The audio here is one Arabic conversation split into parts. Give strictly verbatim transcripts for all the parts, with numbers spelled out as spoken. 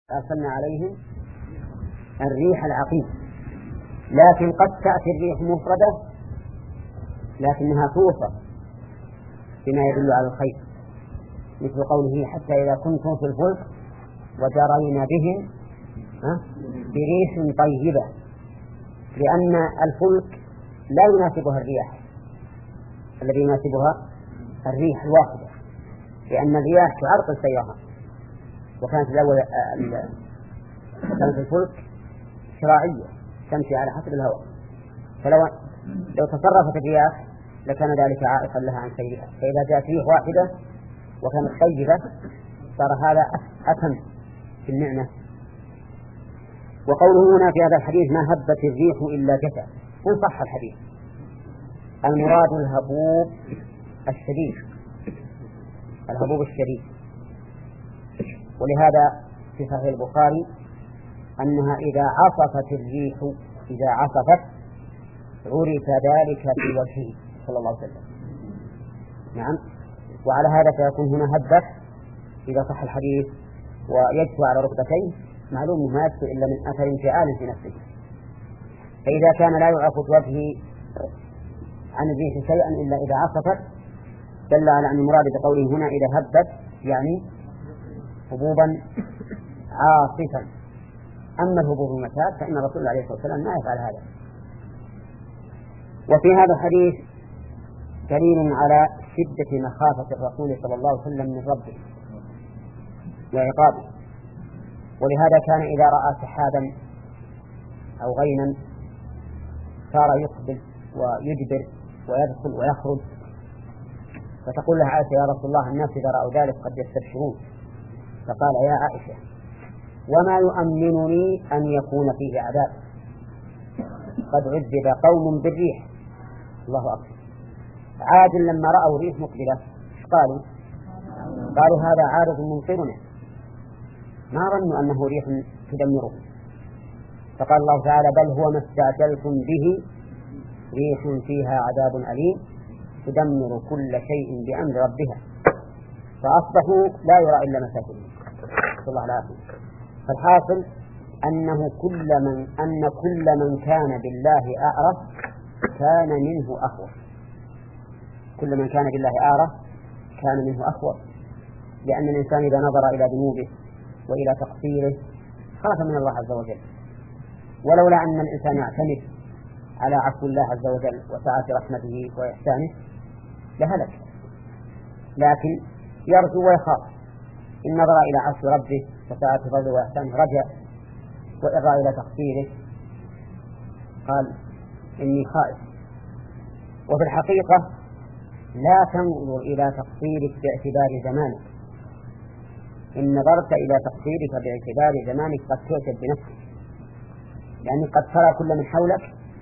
أرسلنا عليهم الريح العقيم. لكن قد تأتي الريح مفردة لكنها توصف بما يدل على الخير، مثل قوله حتى إذا كنتم في الفلك وجرينا بهم بريح طيبة، لأن الفلك لا يناسبها الرياح، الذي يناسبها الريح الواحدة، لأن الرياح تعرقل السيارة. وكانت الأول كانت الفلك شراعية تمشي على حسب الهواء، فلو لو تصرفت الرياح لكان ذلك عائقا لها عن سيرها. فإذا جاءت ريح واحدة وكانت طيبة صار هذا أتم في النعمة. وقوله هنا في هذا الحديث ما هبت الريح إلا جثى، إن صح الحديث المراد الهبوب الشديد، الهبوب الشديد. ولهذا في صحيح البخاري أنها إذا عصفت الريح إذا عصفت عرف ذلك في وجهه صلى الله عليه وسلم. نعم. وعلى هذا فيكون هنا هبت إذا صح الحديث ويجثو على ركبتيه، معلوم ما يجثو إلا من أثر انفعال في نفسه. فإذا كان لا يعرف في وجهه عن الريح شيئا إلا إذا عصفت دل على أن المراد بقوله هنا إذا هبت يعني هبوبا عاصفا. أما الهبوب المعتاد فإن الرسول عليه الصلاة والسلام ما يفعل هذا. وفي هذا الحديث دليل على شدة مخافة الرسول صلى الله عليه وسلم من ربه وعقابه، ولهذا كان إذا رأى سحابا أو غيما صار يقبل ويجبر ويدخل ويخرج، فتقول له عائشة يا رسول الله الناس إذا رأوا ذلك قد يستبشرون، فقال يا عائشة وما يؤمنني أن يكون فيه عذاب، قد عذب قوم بالريح. الله أكبر. عاد لما رأوا ريح مقبلة قالوا قالوا هذا عارض ممطرنا، ما ظنوا أنه ريح تدمره. فقال الله تعالى بل هو ما استعجلتم به ريح فيها عذاب أليم تدمر كل شيء بأمر ربها فأصبحوا لا يرى إلا مساكنهم. صلى الله عليه وسلم. فالحاصل أنه كل من أن كل من كان بالله أعرف كان منه أخوف. كل من كان بالله أعرف كان منه أخوف، لأن الإنسان إذا نظر إلى ذنوبه وإلى تقصيره خاف من الله عز وجل. ولولا أن الإنسان يعتمد على عفو الله عز وجل وسعة رحمته وإحسانه لهلك، لكن يرجو ويخاف. إن نظر إلى عفو ربه وسعة فضله وإحسانه رجع، وإن رأى إلى تقصيره قال إني خائف. وفي الحقيقة لا تنظر إلى تقصيرك باعتبار زمانك، إن نظرت إلى تقصيرك باعتبار زمانك قد تعجب بنفسك، لأنك قد ترى كل من حولك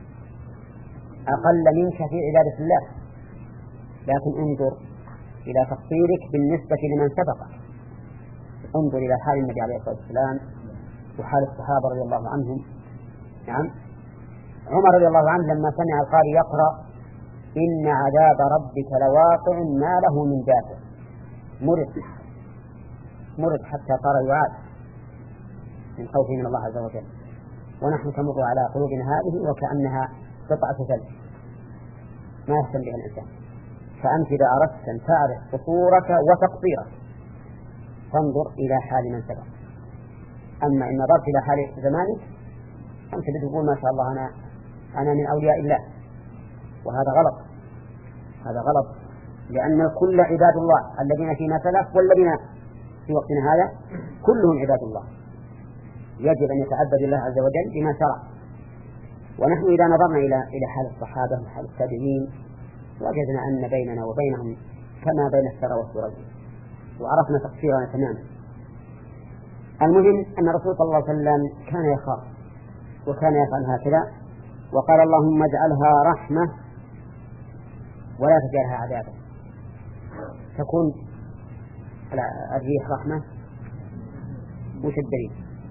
أقل منك في عبادة الله. لكن انظر إلى تقصيرك بالنسبة لمن سبقك. انظر إلى حال النبي عليه الصلاة والسلام وحال الصحابة رضي الله عنهم. نعم. عمر رضي الله عنه لما سمع القارئ يقرأ إن عذاب ربك لواقع ما له من دافع مرض مرض حتى صار يعاد من خوفه من الله عز وجل. ونحن تمر على قلوبنا هذه وكأنها قطعة ثلج ما يهتم بها الإنسان. فأنت إذا أردت أن تعرف قصورك وتقصيرك فانظر إلى حال من سبق. أما إن نظرت إلى حال زمانك أنت بتقول ما شاء الله أنا أنا من أولياء الله، وهذا غلط. هذا غلط، لأن الكل عباد الله الذين فيما سلف والذين في وقتنا هذا كلهم عباد الله. يجب أن يتعبد الله عز وجل بما شرع. ونحن إذا نظرنا إلى إلى حال الصحابة وحال التابعين وجدنا أن بيننا وبينهم كما بين الثرى والثريا، وعرفنا تقصيرنا تماما. المهم أن الرسول صلى الله عليه وسلم كان يخاف وكان يفعل هكذا، وقال اللهم اجعلها رحمة ولا تجعلها عذابا. تكون الريح رحمة وش الدليل؟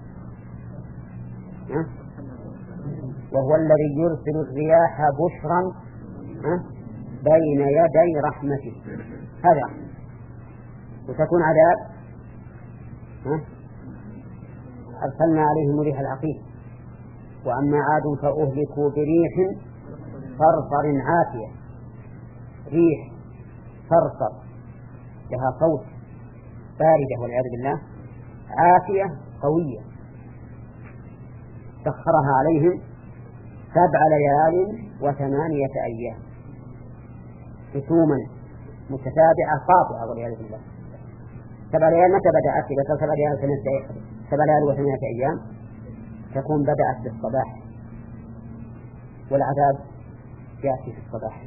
ها؟ وهو الذي يرسل الرياح بشرا بين يدي رحمته، هذا. وتكون عذاب ها؟ أرسلنا عليهم ريح العقيم. وأما عاد فأهلكوا بريح صرصر عاتية. ريح صرصر لها صوت باردة والعياذ بالله، عاتية قوية، سخرها عليهم سبع ليال وثمانية أيام حسوما متتابعة قاطعة والعياذ بالله. سبع ليال متى بدأت؟ إذا سبع ليال سبع ليال وثمانية أيام تكون بدأت بالصباح، والعذاب يأتي في الصباح.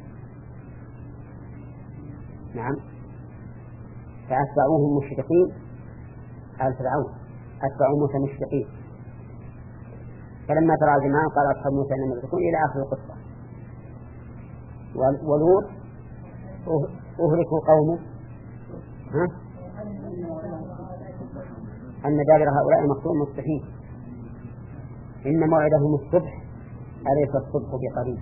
نعم. فأتبعوهم مشرقين، قال فرعون أتبعوا موسى مشرقين، فلما ترى الجماعة قال أصحاب موسى إنما تكون إلى آخر القصة. ولوط أهلكوا قومه ها؟ أن دابر هؤلاء مقطوع مصبحين، إن موعدهم الصبح أليس الصبح بقريب.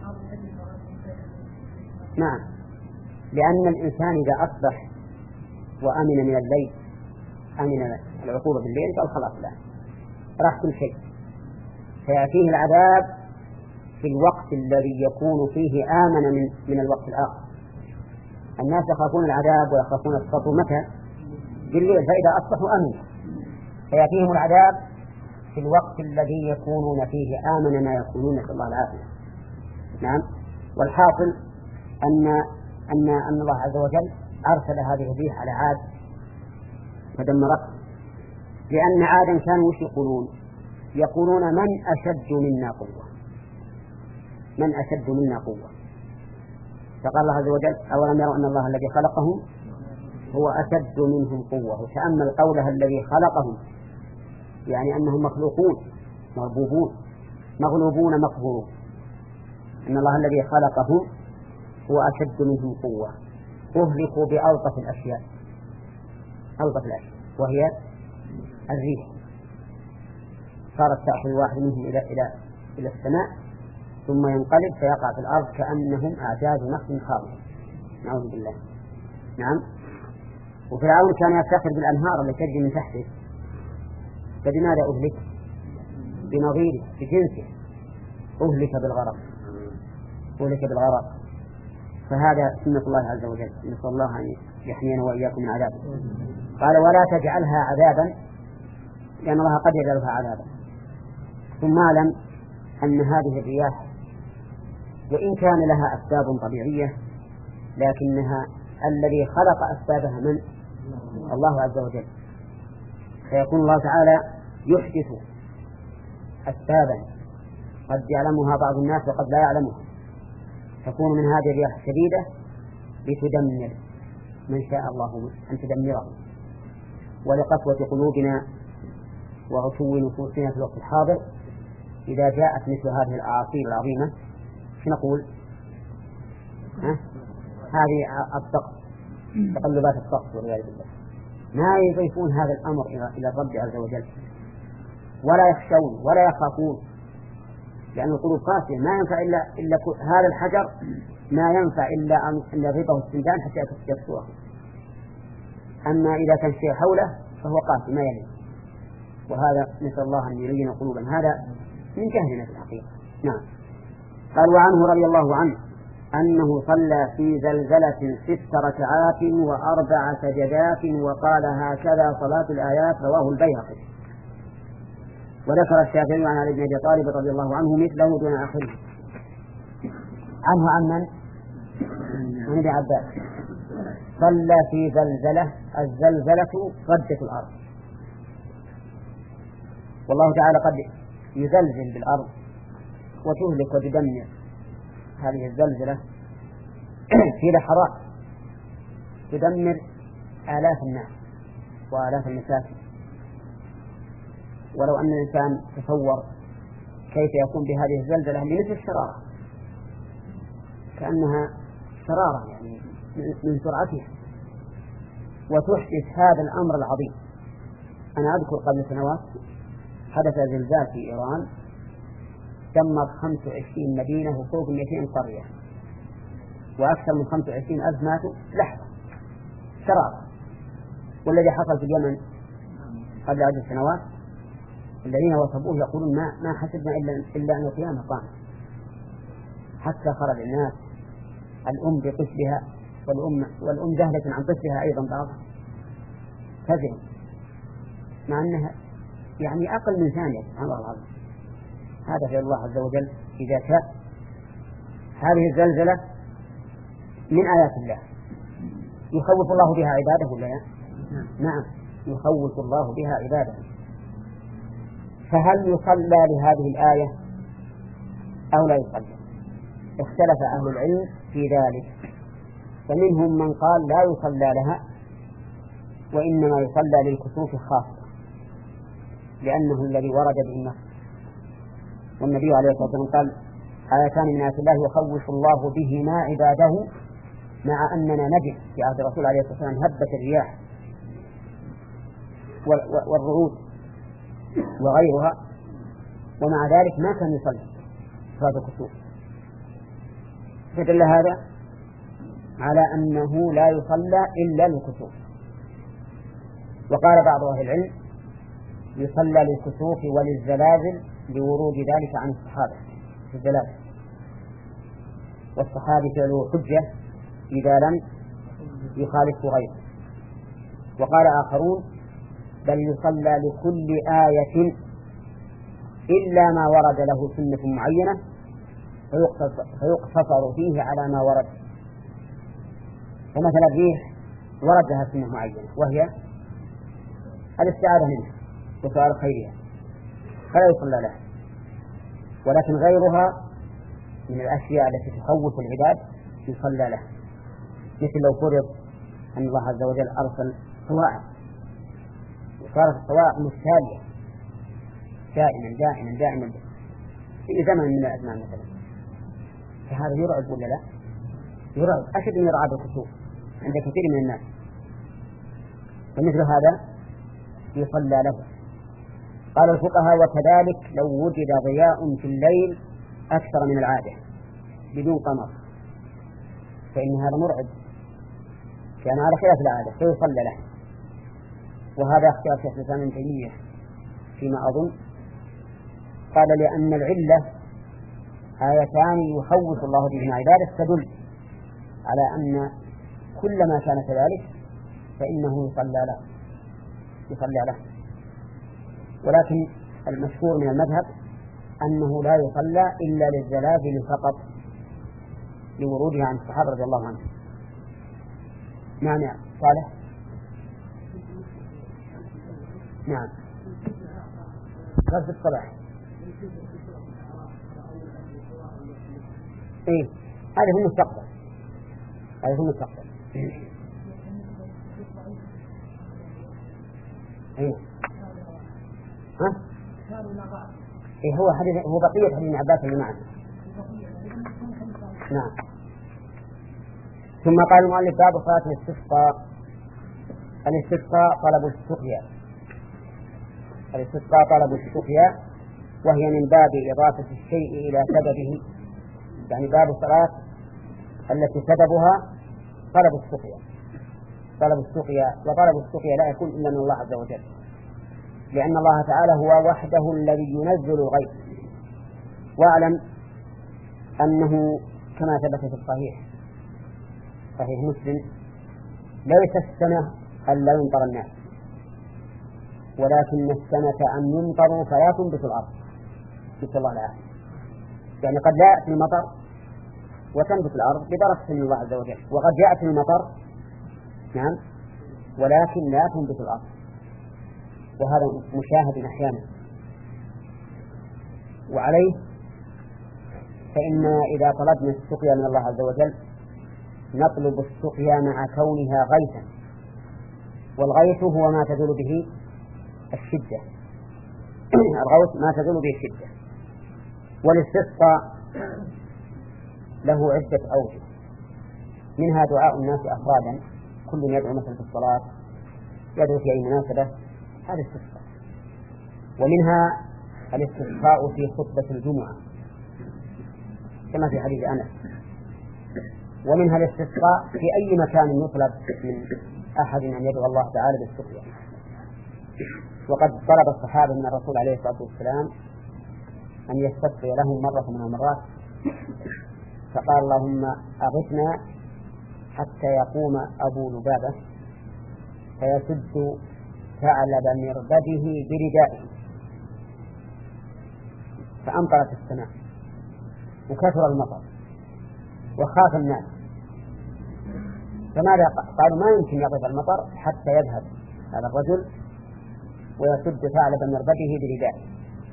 نعم، لأن الإنسان إذا أصبح وأمن من الليل، أمن العقوبة بالليل، قال خلاص لا راح كل شيء، فيأتيه العذاب في الوقت الذي يكون فيه آمن من, من الوقت الآخر. الناس يخافون العذاب ويخافون السطو متى؟ بالليل، فإذا أصبحوا أمنوا، فيأتيهم العذاب في الوقت الذي يكونون فيه آمن ما يكونون، نسأل الله العافية. نعم. والحاصل أن أن أن الله عز وجل أرسل هذه الريح على عاد فدمرته، لأن عادا كانوا وش يقولون؟ يقولون من أشد منا قوة، من أشد منا قوة. فقال الله عز وجل أولم يروا أن الله الذي خلقهم هو أشد منهم قوة. وتأمل قولها الذي خلقهم، يعني أنهم مخلوقون مربوبون مغلوبون مقهورون، أن الله الذي خلقهم هو أشد منهم قوة. أهلكوا بألطف الأشياء، ألطف الأشياء وهي الريح، صارت تأخذ واحد منهم إلى إلى إلى السماء ثم ينقلب فيقع في الأرض كأنهم أعجاز نخل خاوية، نعوذ بالله. نعم. وفرعون كان يفتخر بالأنهار التي تجري من تحته، فبماذا أهلك؟ بنظيره بجنسه، أهلك بالغرق، أهلك بالغرق. فهذا سنة الله عز وجل، نسأل الله أن يحمينا وإياكم من عذابه. قال ولا تجعلها عذابا، لأن الله قد يجعلها عذابا. ثم اعلم أن هذه الرياح وإن كان لها أسباب طبيعية، لكنها الذي خلق أسبابها من؟ الله عز وجل. فيكون الله تعالى يحدث أسبابا قد يعلمها بعض الناس وقد لا يعلمها، تكون من هذه الرياح الشديدة لتدمر من شاء الله أن تدمره. ولقسوة قلوبنا وعفو نفوسنا في الوقت الحاضر إذا جاءت مثل هذه الأعاصير العظيمة نقول ها؟ هذه الطقس، تقلبات الطقس والعياذ بالله، ما يضيفون هذا الأمر إلى الرب عز وجل، ولا يخشون ولا يخافون، لأن القلوب قاسية، ما ينفع إلا إلا هذا الحجر، ما ينفع إلا أن يضربه السندان حتى يكسره. أما إذا كان شيء حوله فهو قاسي ما يلي. وهذا نسأل الله أن يلين قلوبا، هذا من جهلنا في الحقيقة. نعم. قال وعنه رضي الله عنه أنه صلى في زلزلة ست ركعات وأربع سجدات وقال هكذا صلاة الآيات، رواه البيهقي. وذكر الشافعي عن علي بن أبي طالب رضي الله عنه مثله دون آخره. عنه عن من؟ عن ابن عباس. صلى في زلزلة، الزلزلة ردة الأرض، والله تعالى قد يزلزل بالأرض وتهلك وتدمر. هذه الزلزلة في لحظات تدمر آلاف الناس وآلاف المساكن. ولو أن الإنسان تصور كيف يكون بهذه الزلزلة لمثل الشرارة، كأنها شرارة يعني من سرعتها، وتحدث هذا الأمر العظيم. أنا أذكر قبل سنوات حدث زلزال في إيران دمر خمسة وعشرين مدينة وفوق مئتين قرية، وأكثر من خمسة وعشرين ألف ماتوا لحظة، شرارة. والذي حصل في اليمن قبل عدة سنوات الذين وصفوه يقولون ما ما حسبنا إلا إلا أن القيامة قامت، حتى خرج الناس الأم بطفلها والأم والأم ذهلة عن طفلها أيضا بعض كذب، مع أنها يعني أقل من ثانية. سبحان الله العظيم. هذا في الله عز وجل إذا شاء. هذه الزلزلة من آيات الله يخوف الله بها عباده ولا لا؟ نعم يخوف الله بها عباده. فهل يصلى لهذه الآية أو لا يصلى؟ اختلف أهل العلم في ذلك، فمنهم من قال لا يصلى لها وإنما يصلى للكسوف خاصة لأنه الذي ورد به النص، والنبي عليه الصلاة والسلام قال آيتان من آيات الله يخوف الله بهما عباده، مع أننا نجد في عهد الرسول عليه الصلاة والسلام هبة الرياح والرعود وغيرها، ومع ذلك ما كان يصلي صلاة الكسوف. فدل هذا على أنه لا يصلى إلا للكسوف. وقال بعض أهل العلم يصلى للكسوف وللزلازل لورود ذلك عن الصحابة في الزلازل، والصحابي له حجة إذا لم يخالف غيره. وقال آخرون بل يصلى لكل آية إلا ما ورد له سنة معينة فيقتصر فيه على ما ورد. فمثلا الريح ورد لها سنة معينة وهي الاستعاذة منها وسؤال خيرها فلا يصلى لها، ولكن غيرها من الأشياء التي تخوف العباد يصلى لها، مثل لو فرض أن الله عز وجل أرسل صواعق وصارت الصواعق مستالية دائما دائما دائما في زمن من الأزمان مثلا، فهذا يرعب ولا لا؟ يرعب أشد من رعب الكسوف عند كثير من الناس، فمثل هذا يصلى له. قال الفقهاء وكذلك لو وجد ضياء في الليل أكثر من العادة بدون قمر فإن هذا مرعب، كان على خلاف العادة فيصلى له. وهذا اختيار شيخ الإسلام ابن تيمية فيما أظن، قال لأن العلة آيتان يخوف الله بهما عباده تدل على أن كل ما كان كذلك فإنه يصلى له يصلى له ولكن المشهور من المذهب أنه لا يصلى إلا للزلازل فقط لورودها عن الصحابة رضي الله عنهم. نعم يا صالح. نعم غرب الصباح. إيه هذا هو المستقبل، هذا هو المستقبل. إيه ها؟ إيه هو حديث هو بقية حديث ابن عباس اللي معنا. نعم. ثم قال المؤلف باب صلاة الاستسقاء. الاستسقاء طلب السقيا، الاستسقاء طلب السقيا وهي من باب إضافة الشيء إلى سببه، يعني باب الصلاة التي سببها طلب السقيا. طلب السقيا وطلب السقيا لا يكون إلا من الله عز وجل، لأن الله تعالى هو وحده الذي ينزل الغيث. واعلم أنه كما ثبت في الصحيح صحيح مسلم ليس السنة أن لا يمطر الناس، ولكن السنة أن يمطروا فلا تنبت الأرض. نسأل الله العافية. يعني قد لا يأتي المطر وتنبت الأرض ببركة من الله عز وجل، وقد يأتي المطر نعم ولكن لا تنبت الأرض، وهذا مشاهد أحيانا. وعليه فإن إذا طلبنا السقيا من الله عز وجل نطلب السقيا مع كونها غيثا، والغيث هو ما تزول به الشدة، الغوث ما تزول به الشدة. والاستسقاء له عدة أوجه، منها دعاء الناس أفرادا، كل يدعو مثلا في الصلاة يدعو في أي مناسبة، هذا استسقاء. ومنها الاستسقاء في خطبة الجمعة كما في حديث أنس. ومنها الاستسقاء في أي مكان يطلب من أحد أن يدعو الله تعالى بالسقيا. وقد طلب الصحابة من الرسول عليه الصلاة والسلام أن يستسقي لهم مرة من المرات، فقال اللهم أغثنا حتى يقوم أبو لبابة فيسد ثعلب مربده بردائه، فأمطرت السماء وكثر المطر وخاف الناس، فماذا قالوا؟ ما يمكن يقف المطر حتى يذهب هذا الرجل ويسد ثعلب مربده بردائه.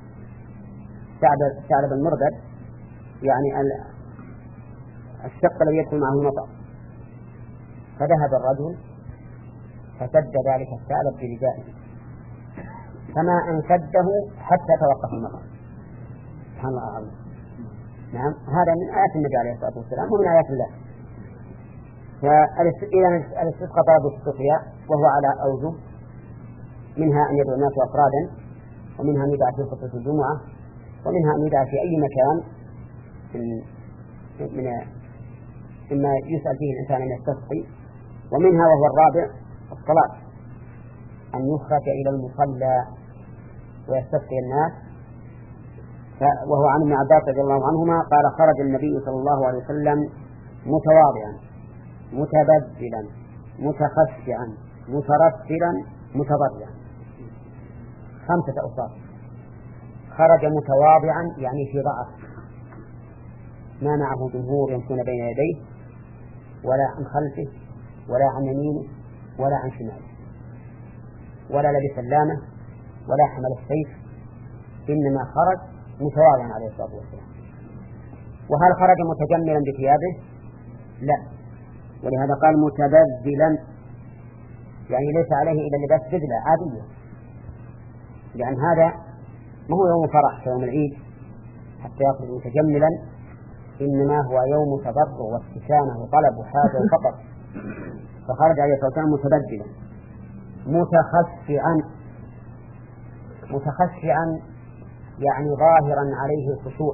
ثعلب المربد يعني الشق الذي يدخل معه المطر، فذهب الرجل فسد ذلك الثعلب بردائه فما أنسده حتى توقف المطر. سبحان الله العظيم. نعم، هذا من آيات النبي عليه الصلاة والسلام ومن آيات الله. فإذا الاستسقاء طلب السقيا وهو على أوجه، منها أن يدعو الناس أفرادا، ومنها أن يدعى في خطبة الجمعة، ومنها أن يدعى في أي مكان من من مما يسأل فيه الإنسان أن يستسقي، ومنها وهو الرابع الصلاة، أن يخرج إلى المصلى ويستسقي الناس. وهو عن ابن عباس رضي الله عنهما قال خرج النبي صلى الله عليه وسلم متواضعا متبذلا متخشعا مترسلا متضرعا، خمسة أوصاف. خرج متواضعا يعني في ضعف، ما معه جمهور يمشون بين يديه ولا عن خلفه ولا عن يمينه ولا عن شماله، ولا لبس اللامة ولا حمل السيف، إنما خرج متواضعا عليه الصلاة والسلام. وهل خرج متجملا بثيابه؟ لا، ولهذا قال متبذلا، يعني ليس عليه إلا لباس بذلة عادية، لأن هذا ما هو يوم فرح كيوم العيد حتى يخرج متجملا، إنما هو يوم تضرع واستكانة وطلب وحاجة وفقر، فخرج عليه الصلاة والسلام متبذلا متخشعا. متخشعا يعني ظاهرا عليه الخشوع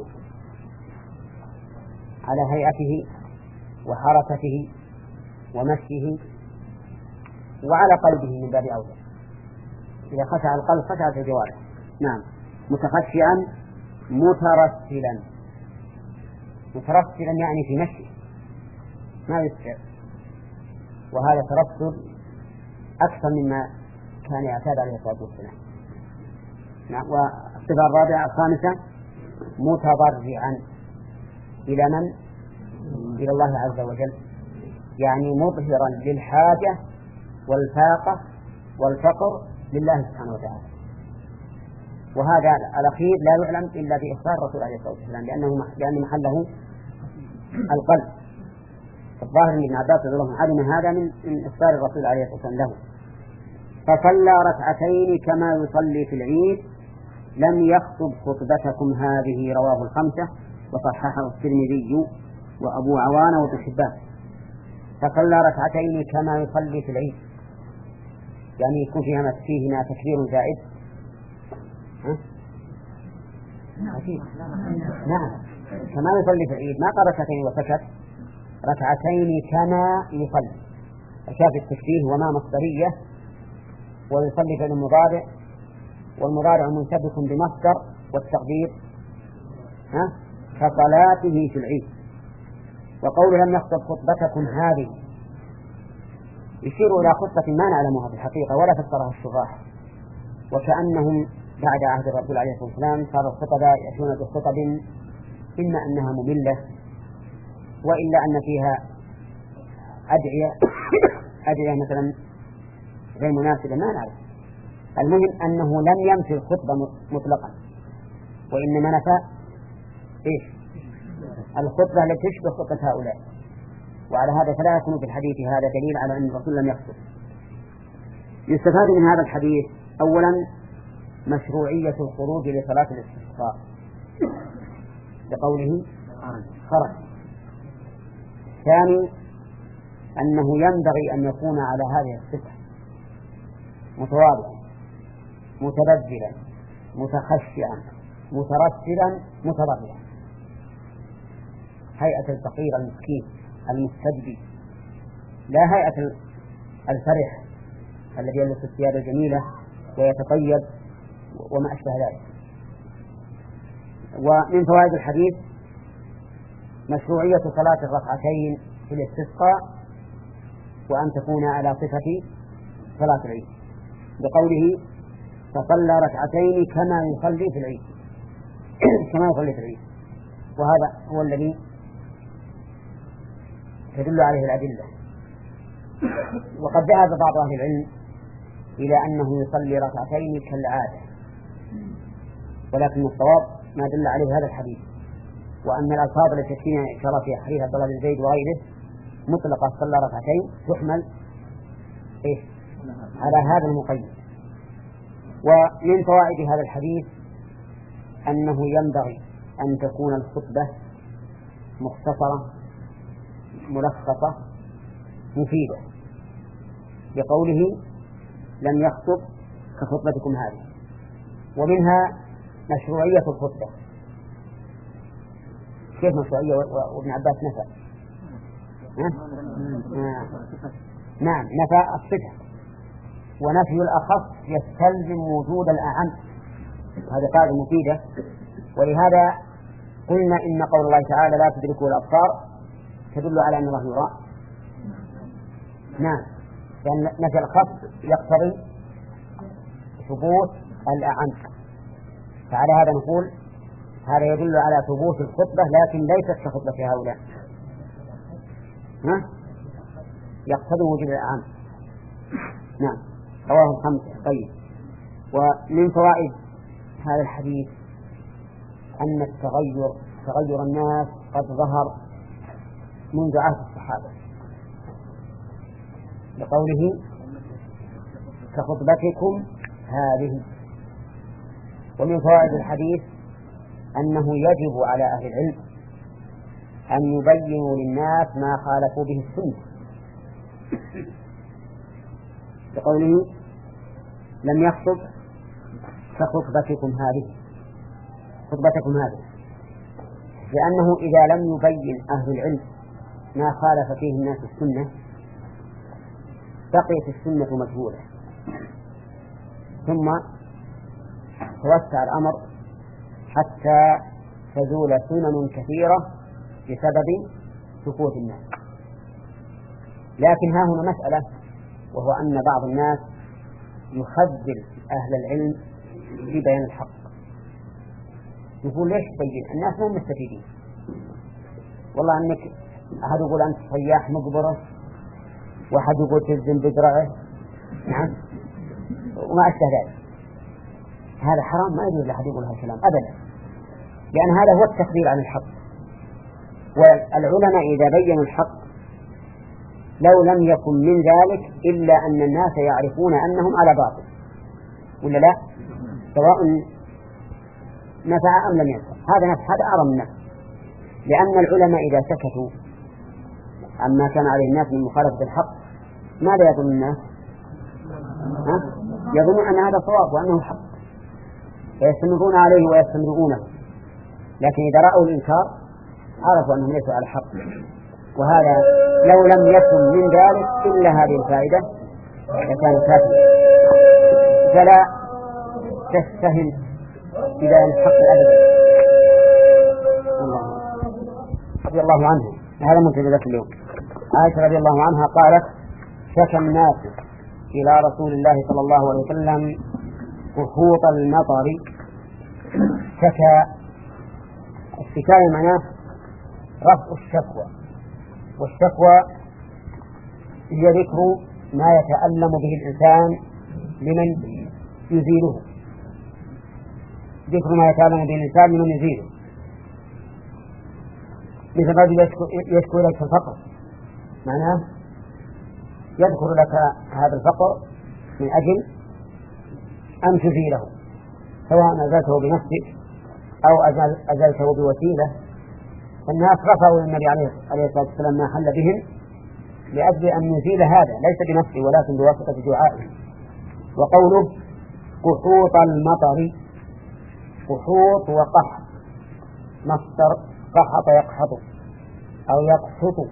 على هيئته وحركته ومشيه وعلى قلبه من باب أولى، إذا خشع القلب خشعت الجوارح. نعم، متخشعا مترسلا. مترسلا يعني في مشيه ما يسرع، وهذا ترسل أكثر مما كان يعتاد عليه الصلاة والسلام. نعم. والصفة الرابعة الخامسة متضرعا إلى من؟ إلى الله عز وجل، يعني مظهرا للحاجة والفاقة والفقر لله سبحانه وتعالى. وهذا الأخير لا يعلم إلا بإخبار الرسول عليه الصلاة والسلام، لأنه لأن محله القلب. الظاهر من ابن عباس رضي الله عنه علم هذا من من إخبار الرسول عليه الصلاة والسلام له. فصلى ركعتين كما يصلي في العيد لم يخطب خطبتكم هذه، رواه الخمسة وصححه الترمذي وأبو عوانة وابن حبان. فصلى ركعتين كما يصلي في العيد، يعني يكون فيها فيهما تكبير زائد. ها؟ نعم، كما يصلي في العيد، ما قال ركعتين وسكت، ركعتين كما يصلي. الكاف التشبيه وما مصدرية، ويصلي في المضارع، والمضارع منسبك بمصدر، والتقدير ها كصلاته في العيد. وقوله لم يخطب خطبتكم هذه يشير إلى خطبة ما نعلمها في الحقيقة ولا فسرها الشراح، وكأنهم بعد عهد الرسول عليه الصلاة والسلام صار الخطباء يأتون بخطب إما أنها مملة وإلا أن فيها أدعية أدعية مثلا غير مناسبة، ما نعرف. المهم أنه لم ينفي الخطبة مطلقا، وإنما نفى إيش؟ الخطبة التي تشبه خطبة هؤلاء. وعلى هذا فلا يكون في الحديث هذا دليل على أن الرسول لم يخطب. يستفاد من هذا الحديث أولا مشروعية الخروج لصلاة الاستسقاء بقوله خرج. ثاني أنه ينبغي أن يكون على هذه الصفة متواضعا متبذلا متخشعا مترسلا متضرعا، هيئة الفقير المسكين المستجدي، لا هيئة الفرح الذي يلبس الثياب الجميلة ويتطيب وما أشبه ذلك. ومن فوائد الحديث مشروعية صلاة الركعتين في الاستسقاء وأن تكون على صفة صلاة العيد، بقوله فصلى ركعتين كما يصلي في العيد كما يصلي في العيد، وهذا هو الذي تدل عليه الأدلة. وقد ذهب بعض أهل العلم إلى أنه يصلي ركعتين كالعادة، ولكن الصواب ما دل عليه هذا الحديث، وأن الألفاظ التي فيها إشارة في حديث عبد الله بن زيد وغيره مطلقة صلى ركعتين تحمل إيه؟ على هذا المقيد. ومن فوائد هذا الحديث أنه ينبغي أن تكون الخطبة مختصرة ملخصة مفيدة، بقوله لم يخطب كخطبتكم هذه. ومنها مشروعية الخطبة. كيف مشروعية وابن عباس نفى؟ نعم نفى الصفة، ونفي الأخص يستلزم وجود الأعم، هذه قاعدة مفيدة. ولهذا قلنا إن قول الله تعالى لا تدركه الأبصار تدل على أن الله يرى. نعم، لأن نفي الأخص يقتضي ثبوت الأعم، فعلى هذا نقول هذا يدل على ثبوت الخطبة، لكن ليست كخطبة هؤلاء، ها؟ يقتضي وجود الأعم. نعم، رواه الخمسة. طيب، ومن فوائد هذا الحديث أن التغير تغير الناس قد ظهر منذ عهد الصحابة، لقوله كخطبتكم هذه. ومن فوائد الحديث أنه يجب على أهل العلم أن يبينوا للناس ما خالفوا به السنة، لقوله لم يخطب كخطبتكم هذه خطبتكم هذه، لأنه إذا لم يبين أهل العلم ما خالف فيه الناس السنة بقيت السنة مجهولة، ثم توسع الأمر حتى تزول سنن كثيرة بسبب سكوت الناس. لكن ها هنا مسألة، وهو أن بعض الناس يخذل أهل العلم في بيان الحق، يقول ليش تبين؟ الناس هم مستفيدين، والله أنك أحد يقول أنت صياح مقبرة، وأحد يقول تزن بدرعه، نعم، وما أشبه ذلك. هذا حرام، ما يجوز لأحد يقول هذا الكلام أبدا، لأن هذا هو التخبير عن الحق. والعلماء إذا بينوا الحق لو لم يكن من ذلك إلا أن الناس يعرفون أنهم على باطل، ولا لا؟ سواء نفع أم لم ينفع، هذا نفع، هذا أعظم النفع. لأن العلماء إذا سكتوا عما كان عليه الناس من مخالفة الحق ماذا يظن الناس؟ ها؟ يظنون أن هذا صواب وأنه حق، فيستمرون عليه ويستمرونه، لكن إذا رأوا الإنكار عرفوا أنهم ليسوا على حق. وهذا لو لم يكن من ذلك إلا هذه الفائدة لكان كافيا. فلا تستهن إذا الحق أبدا. الله رضي الله عنه، هذا منتج ذاك اليوم. عائشة رضي الله عنها قالت شكى الناس إلى رسول الله صلى الله عليه وسلم سقوط المطر. شكى، الشكاية معناه رفع الشكوى، والشكوى هي ذكر ما يتألم به الإنسان لمن يزيله، ذكر ما يتألم به الإنسان لمن يزيله. مثل رجل يشكو لك الفقر، معناه يذكر لك هذا الفقر من أجل أن تزيله، سواء أزلته بنفسك أو أزل أزلته بوسيلة. فالناس رفعوا للنبي عليه الصلاة والسلام ما حل بهم لأجل أن يزيل هذا، ليس بنفسه ولكن بواسطة دعائه. وقوله قحوط المطر، قحوط وقحط مصدر قحط يقحط أو يقحط،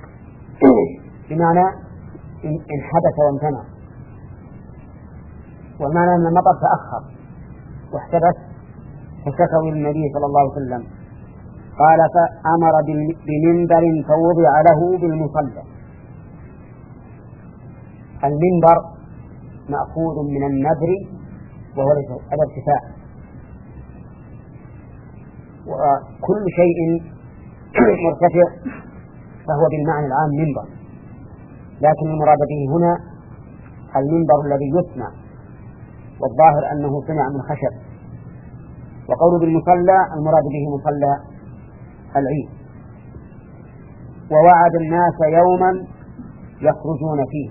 بمعنى انحبس وامتنع. والمعنى أن المطر تأخر واحتبس، فشكوا النبي صلى الله عليه وسلم، قال فأمر بمنبر فوضع له بالمصلى. المنبر مأخوذ من النبر وهو الارتفاع، وكل شيء مرتفع فهو بالمعنى العام منبر، لكن المراد به هنا المنبر الذي يصنع، والظاهر أنه صنع من خشب. وقول بالمصلى المراد به مصلى العيد. ووعد الناس يوما يخرجون فيه،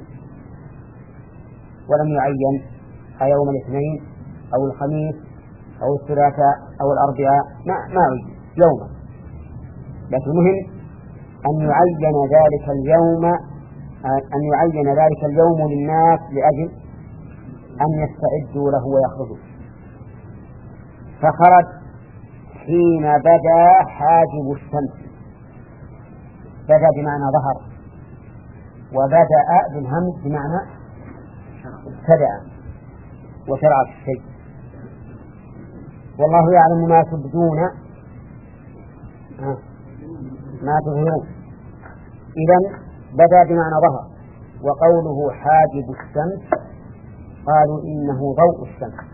ولم يعين أيوم الاثنين أو الخميس أو الثلاثاء أو الأربعاء، ما ما عين يوما، لكن المهم أن يعين ذلك اليوم أن يعين ذلك اليوم للناس لأجل أن يستعدوا له ويخرجوا. فخرج حين بدا حاجب الشمس، بدا بمعنى ظهر، وبدأ بالهمز بمعنى ابتدأ وشرع في الشيء. والله يعلم ما تبدون ما تظهرون. إذن بدا بمعنى ظهر. وقوله حاجب الشمس قالوا إنه ضوء الشمس،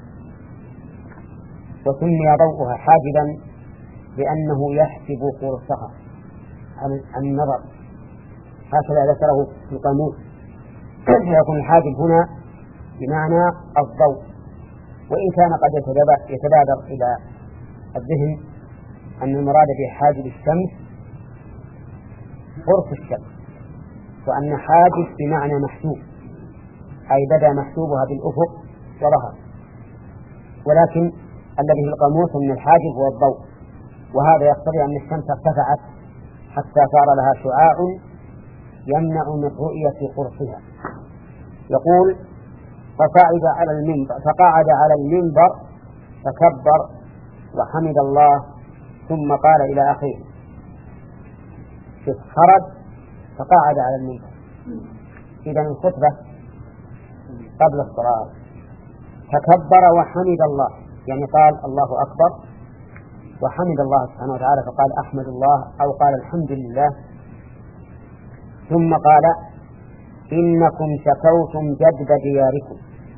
وسمي ضوءها حاجبا لأنه يحجب قرصها عن النظر، هكذا ذكره في القاموس. فيكون الحاجب هنا بمعنى الضوء، وإن كان قد يتبادر إلى الذهن أن المراد بحاجب الشمس قرص الشمس، وأن حاجب بمعنى محسوب، أي بدا محسوبها بالأفق وظهر، ولكن الذي في القاموس من الحاجب هو الضوء، وهذا يقتضي أن الشمس ارتفعت حتى صار لها شعاع يمنع من رؤية قرصها. يقول فصعد على المنبر فقعد على المنبر فكبر وحمد الله ثم قال إلى آخره. خرج فقعد على المنبر، إذن الخطبة قبل الصلاة، فكبر وحمد الله، يعني قال الله أكبر وحمد الله سبحانه وتعالى، فقال أحمد الله أو قال الحمد لله. ثم قال إنكم شكوتم جدب دياركم.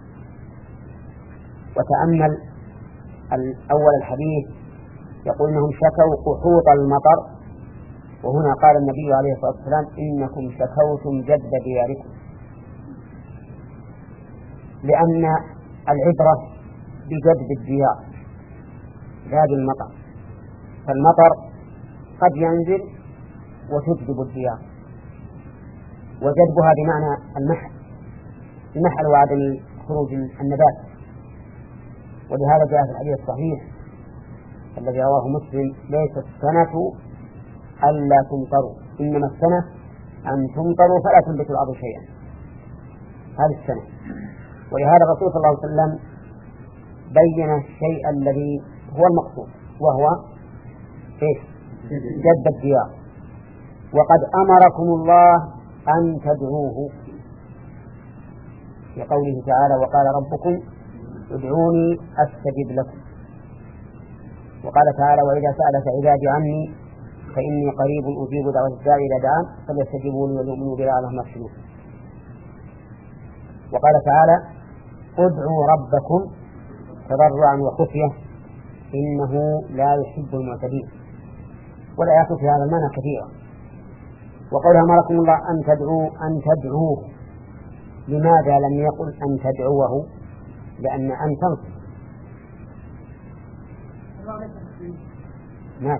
وتأمل أول الحديث يقول إنهم شكوا قحوط المطر، وهنا قال النبي عليه الصلاة والسلام إنكم شكوتم جدب دياركم، لأن العبرة بجدب الديار لا بالمطر، فالمطر قد ينزل وتجدب الديار، وجدبها بمعنى المحل، المحل وعدم خروج النبات. ولهذا جاء في الحديث الصحيح الذي رواه مسلم ليس السنة ألا تمطروا، إنما السنة أن تمطروا فلا تنبت الأرض شيئا، هذه السنة. ولهذا الرسول صلى الله عليه وسلم بين الشيء الذي هو المقصود، وهو جد الديار. وقد أمركم الله أن تدعوه في قوله تعالى وقال ربكم ادعوني أستجب لكم. وقال تعالى وإذا سألك عبادي عني فإني قريب أجيب دعوة الداعي إذا دعان فليستجيبوا لي وليؤمنوا بي لعلهم يرشدون. وقال تعالى ادعوا ربكم تضرعا وخفية إنه لا يحب المعتدين. والآيات في هذا المعنى كثيرة. وقال أمركم الله أن تدعوا أن تدعوه، لماذا لم يقل أن تدعوه؟ لأن أن تنصب نعم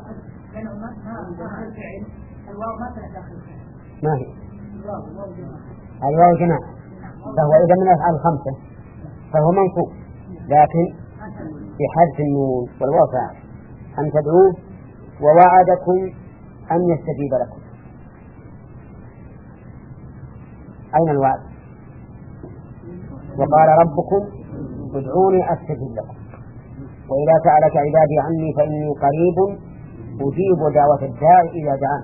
ما هي الواو جماعة، فهو إذا من الأفعال الخمسة فهو منصوب، لكن بحذف النون والواو فاعل. أن تدعوه ووعدكم أن يستجيب لكم. أين الوعد؟ وقال ربكم ادعوني أستجيب لكم وإذا سألك عبادي عني فإني قريب أجيب دعوة الداعي إذا دعان.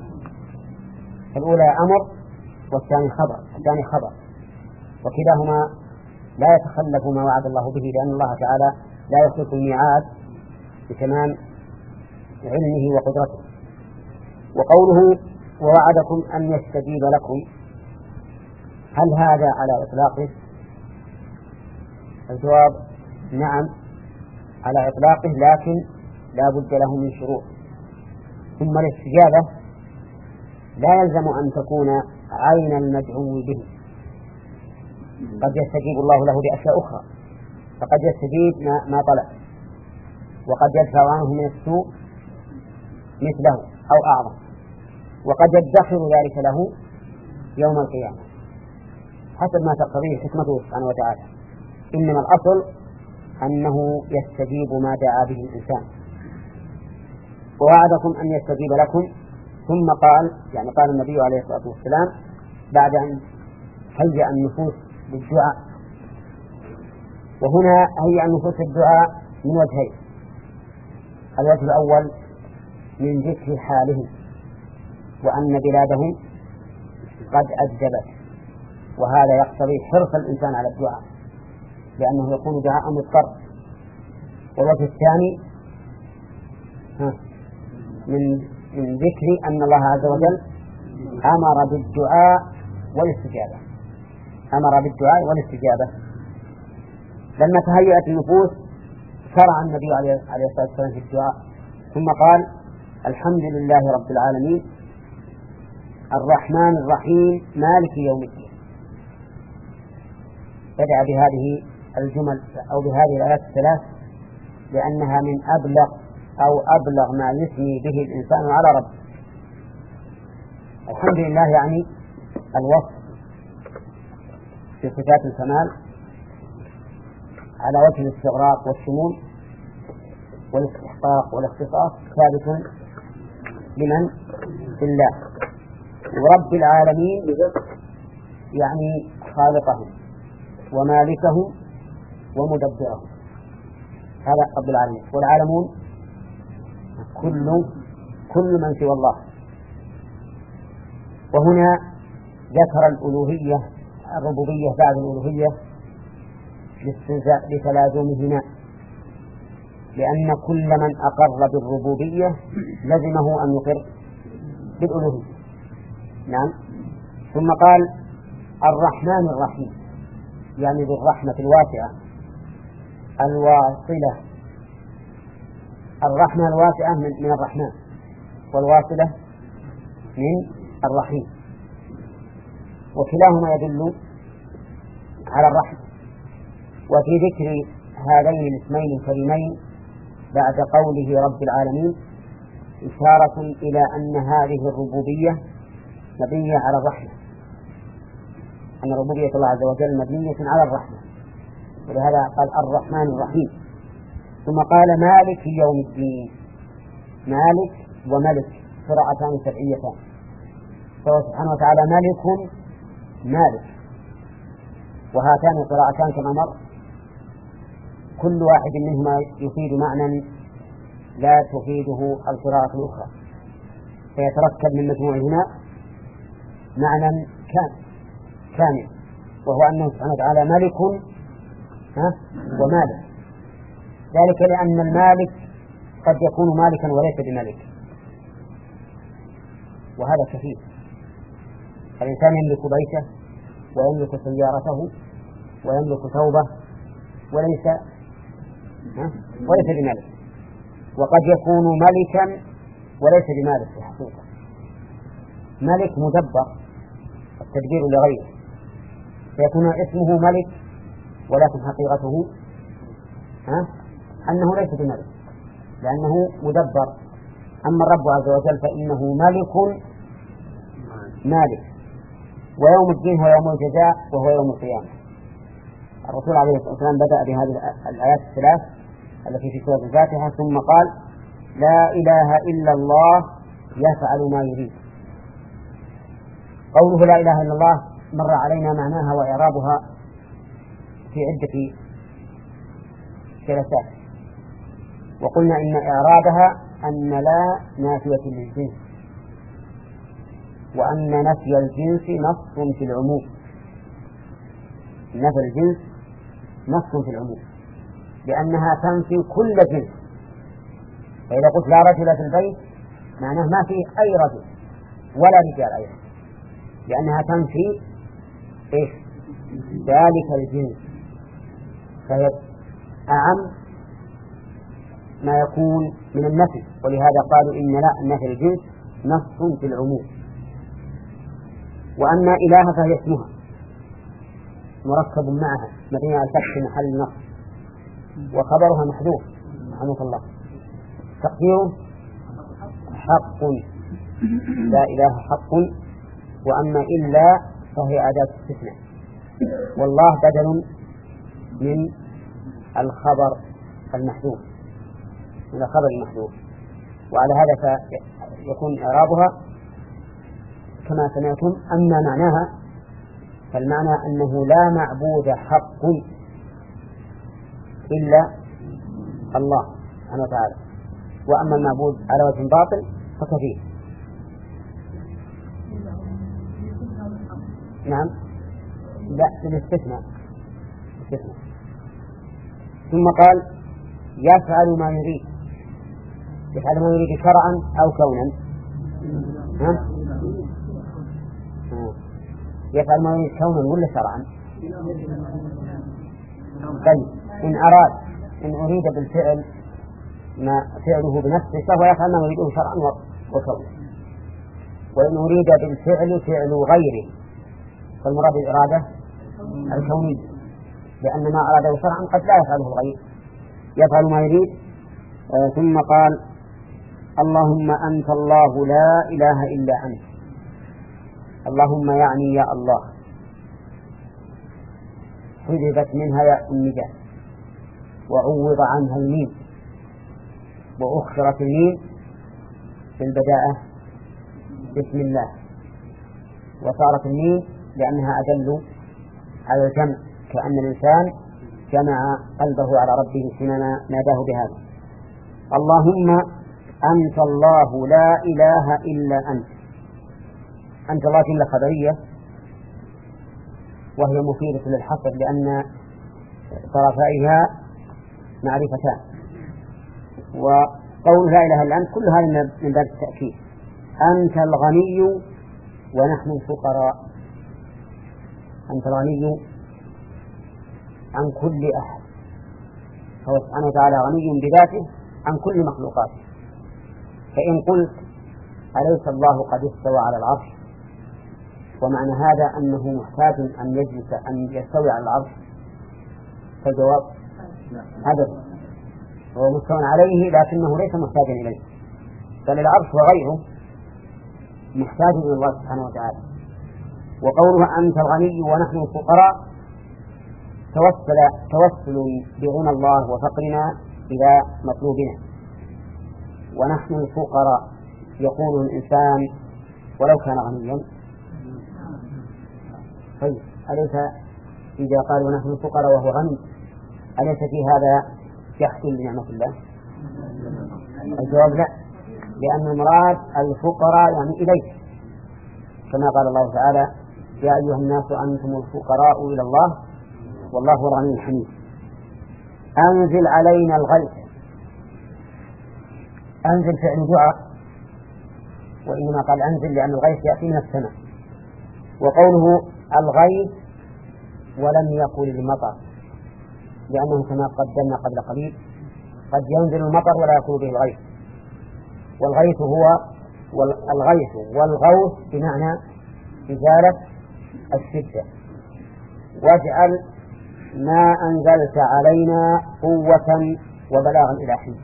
الأولى أمر والثاني خبر الثاني خبر وكلاهما لا يتخلف ما وعد الله به، لأن الله تعالى لا يخلف الميعاد بتمام علمه وقدرته. وقوله ووعدكم أن يستجيب لكم، هل هذا على إطلاقه؟ الجواب نعم على إطلاقه، لكن لا بد له من شروط. ثم الاستجابة لا يلزم أن تكون عين المدعو به، قد يستجيب الله له بأشياء أخرى، فقد يستجيب ما, ما طلب، وقد يدفع عنه من السوء مثله أو أعظم، وقد يدخر ذلك له يوم القيامة حسب ما تقتضيه حكمته سبحانه وتعالى. إنما الأصل أنه يستجيب ما دعا به الإنسان. ووعدكم أن يستجيب لكم، ثم قال يعني قال النبي عليه الصلاة والسلام بعد أن هيأ النفوس للدعاء، وهنا هيأ النفوس للدعاء من وجهين: الوجه الأول من ذكر حالهم وأن بلادهم قد أجدبت، وهذا يقتضي حرص الإنسان على الدعاء لأنه يكون دعاء مضطر. والوجه الثاني من من ذكر أن الله عز وجل أمر بالدعاء والاستجابة أمر بالدعاء والاستجابة لما تهيأت النفوس شرع النبي عليه الصلاة والسلام في الدعاء، ثم قال: الحمد لله رب العالمين الرحمن الرحيم مالك يوم الدين. بدأ بهذه الجمل أو بهذه الآيات الثلاث لأنها من أبلغ أو أبلغ ما يثني به الإنسان على ربه. الحمد لله يعني الوصف في صفات الكمال على وجه الاستغراق والشمول والاستحقاق والاختصاص ثابت لمن؟ لله. ورب العالمين يعني خالقهم ومالكهم ومدبرهم، هذا رب العالمين. والعالمون كل كل من سوى الله. وهنا ذكر الألوهية الربوبية بعد الألوهية لتلازمهما، لأن كل من أقر بالربوبية لزمه أن يقر بالألوهية. نعم. ثم قال الرحمن الرحيم يعني بالرحمة الواسعة الواصلة. الرحمة الواسعة من, من الرحمن، والواصلة من الرحيم، وكلاهما يدل على الرحمة. وفي ذكر هذين الاسمين الكريمين بعد قوله رب العالمين إشارة إلى أن هذه الربوبية مبنية على الرحمة، أن ربوبية الله عز وجل مبنية على الرحمة، ولهذا قال الرحمن الرحيم. ثم قال مالك يوم الدين. مالك وملك قراءتان سبعيتان، فهو سبحانه وتعالى ملك مالك، وهاتان القراءتان كما مر كل واحد منهما يفيد معنى لا تفيده القراءة الأخرى، فيتركب من مجموعهما معنى كامل، وهو أنه سبحانه وتعالى ملك ومالك. ذلك لأن المالك قد يكون مالكا وليس بملك، وهذا كثير. الإنسان يملك بيته ويملك سيارته ويملك ثوبه وليس وليس بملك، وقد يكون ملكا وليس بمالك في الحقيقة. ملك مدبر التدبير لغيره، فيكون اسمه ملك ولكن حقيقته ها أنه ليس بملك لأنه مدبر. أما الرب عز وجل فإنه ملك مالك، ويوم الدين هو يوم الجزاء وهو يوم القيامة. الرسول عليه الصلاة والسلام بدأ بهذه الآيات الثلاث التي في سورة الفاتحة، ثم قال لا إله إلا الله يفعل ما يريد. قوله لا إله إلا الله مر علينا معناها وإعرابها في عدة جلسات، وقلنا إن إعرابها أن لا نافية للجنس، وأن نفي الجنس نص في العموم. نفي الجنس نص في العموم، لأنها تنفي كل جنس. فإذا قلت لا رجل في البيت معناه ما فيه أي رجل ولا رجال أيضا، لأنها تنفي إيش؟ ذلك الجنس، فهي أعم ما يكون من النفي، ولهذا قالوا إن لا نفي الجنس نص في العموم. وأما إله فهي اسمها مركب معها مبني على الفتح في محل النصب، وخبرها محذوف رحمه الله، تقديره حق، لا إله حق. وأما إلا فهي أداة استثناء، والله بدل من الخبر المحذوف، من الخبر المحذوف، وعلى هذا فيكون إعرابها كما سمعتم. أما معناها فالمعنى أنه لا معبود حق إلا الله سبحانه وتعالى، وأما المعبود على وجه باطل فكثير. نعم، لا للاستثناء. ثم قال يفعل ما يريد، يفعل ما يريد شرعا أو كونا. ها؟ يفعل ما يريد كونا ولا شرعا؟ طيب إن أراد إن أريد بالفعل ما فعله بنفسه فهو يفعل ما يريده شرعا وكونا، وإن أريد بالفعل فعل غيره فالمراد الإرادة الكونية، لأن ما أراده شرعا قد لا يفعله الغير، يفعل ما يريد. آه ثم قال اللهم أنت الله لا إله إلا أنت. اللهم يعني يا الله، حذفت منها ياء النداء وعوض عنها الميم، وأخرت الميم في البداءة بسم الله، وصارت الميم لأنها أدل على الجمع، كأن الإنسان جمع قلبه على ربه حينما ناداه بهذا. اللهم أنت الله لا إله إلا أنت. أنت الله جملة خبرية وهي مفيدة للحصر، لأن طرفيها معرفتان، وقول لا إله إلا أنت كل هذا من باب التأكيد. أنت الغني ونحن الفقراء، أنت الغني عن كل أحد، فهو سبحانه وتعالى غني بذاته عن كل مخلوقاته. فإن قلت أليس الله قد استوى على العرش، ومعنى هذا أنه محتاج أن يجلس أن يستوي على العرش، فالجواب أبدا، هو مستوى عليه لكنه ليس محتاجا إليه، بل العرش وغيره محتاج إلى الله سبحانه وتعالى. وقوله أنت الغني ونحن الفقراء توسل توسل بغنى الله وفقرنا إلى مطلوبنا، ونحن الفقراء يقول الإنسان ولو كان غنيا. طيب أليس إذا قال ونحن الفقراء وهو غني أليس في هذا يحصل لنعمة الله؟ الجواب لا، لأن المراد الفقراء يعني إليه، كما قال الله تعالى يا أيها الناس أنتم الفقراء إلى الله والله هو الغني الحميد. أنزل علينا الغيث، أنزل فعل دعاء، وإنما قال أنزل لأن الغيث يأتي من السماء. وقوله الغيث ولم يقل المطر، لأنه كما قدمنا قبل قليل قد ينزل المطر ولا يكون به الغيث، والغيث هو الغيث والغوث بمعنى إزالة الشدة. واجعل ما أنزلت علينا قوة وبلاغا إلى حين،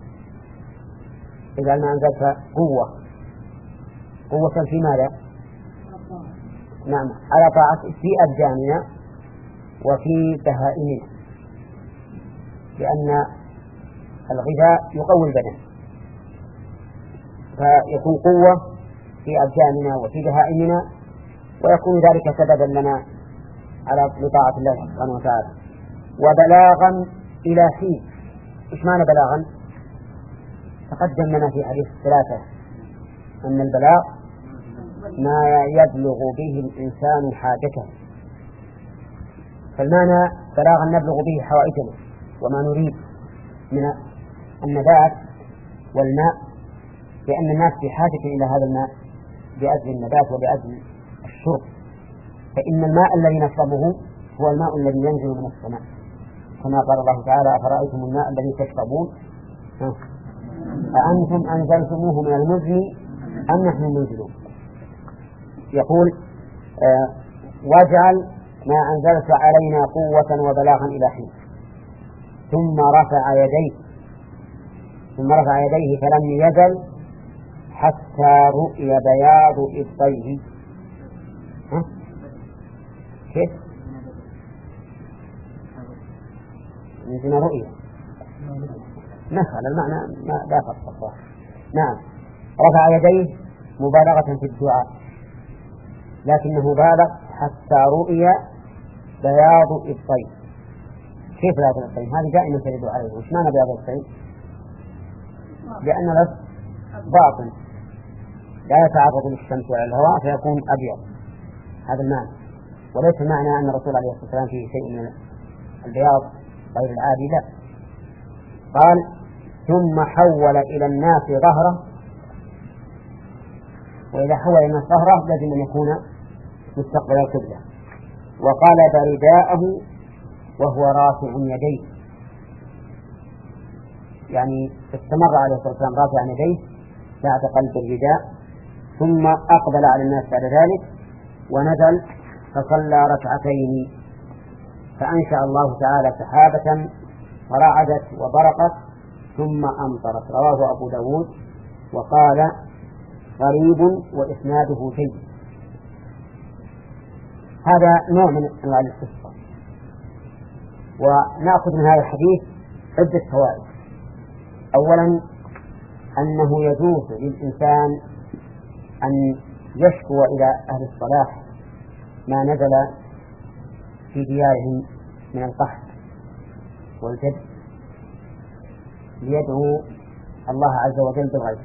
اجعل ما أنزلت قوة، قوة في ماذا؟ نعم على طاعة في أبداننا وفي بهائمنا، لأن الغذاء يقوي البدن، فيكون قوة في أبداننا وفي بهائمنا، ويكون ذلك سببا لنا على طاعة الله سبحانه وتعالى. وبلاغا إلى حين، إيش معنى بلاغا؟ تقدم لنا في حديث الثلاثة أن البلاغ ما يبلغ به الإنسان حاجته، فالمعنى بلاغا نبلغ به حوائجنا وما نريد من النبات والماء، لأن الناس بحاجة إلى هذا الماء بأجل النبات وبأجل الشرب. فإن الماء الذي نشربه هو الماء الذي ينزل من السماء، كما قال الله تعالى: أفرأيتم الماء الذي تشربون أأنتم أنزلتموه من المزن أم نحن المنزلون. يقول: آه واجعل ما أنزلت علينا قوة وبلاغا إلى حين. ثم رفع يديه ثم رفع يديه فلم يزل حتى رؤي بياض إبطيه. ها؟ كيف؟ عندنا رؤية نفعل المعنى ما لا فرق. نعم، رفع يديه مبالغة في الدعاء، لكنه بالغ حتى رؤي بياض إبطيه. كيف بياض الإبطين؟ هذه دائما ترد عليه. وش معنى بياض الإبطين؟ لأن لف باطن لا يتعرض للشمس ولا الهواء فيكون أبيض، هذا المعنى. وليس معنى أن الرسول عليه الصلاة والسلام فيه شيء من البياض غير العادي، لا. قال: ثم حول إلى الناس ظهره، وإذا حول إلى الناس ظهره لازم أن يكون مستقبل القبلة، وقلب رداءه وهو رافع يديه، يعني استمر عليه الصلاة والسلام رافعا يديه بعد قلب الرداء، ثم أقبل على الناس بعد ذلك ونزل فصلى ركعتين، فأنشأ الله تعالى سحابة فرعدت وبرقت ثم أمطرت. رواه أبو داود وقال: غريب وإسناده جيد. هذا نوع من أنواع الاستسقاء. ونأخذ من هذا الحديث عدة فوائد. أولا، أنه يجوز للإنسان أن يشكو إلى أهل الصلاح ما نزل في ديارهم من القحط والجد ليدعو الله عز وجل بالغيث.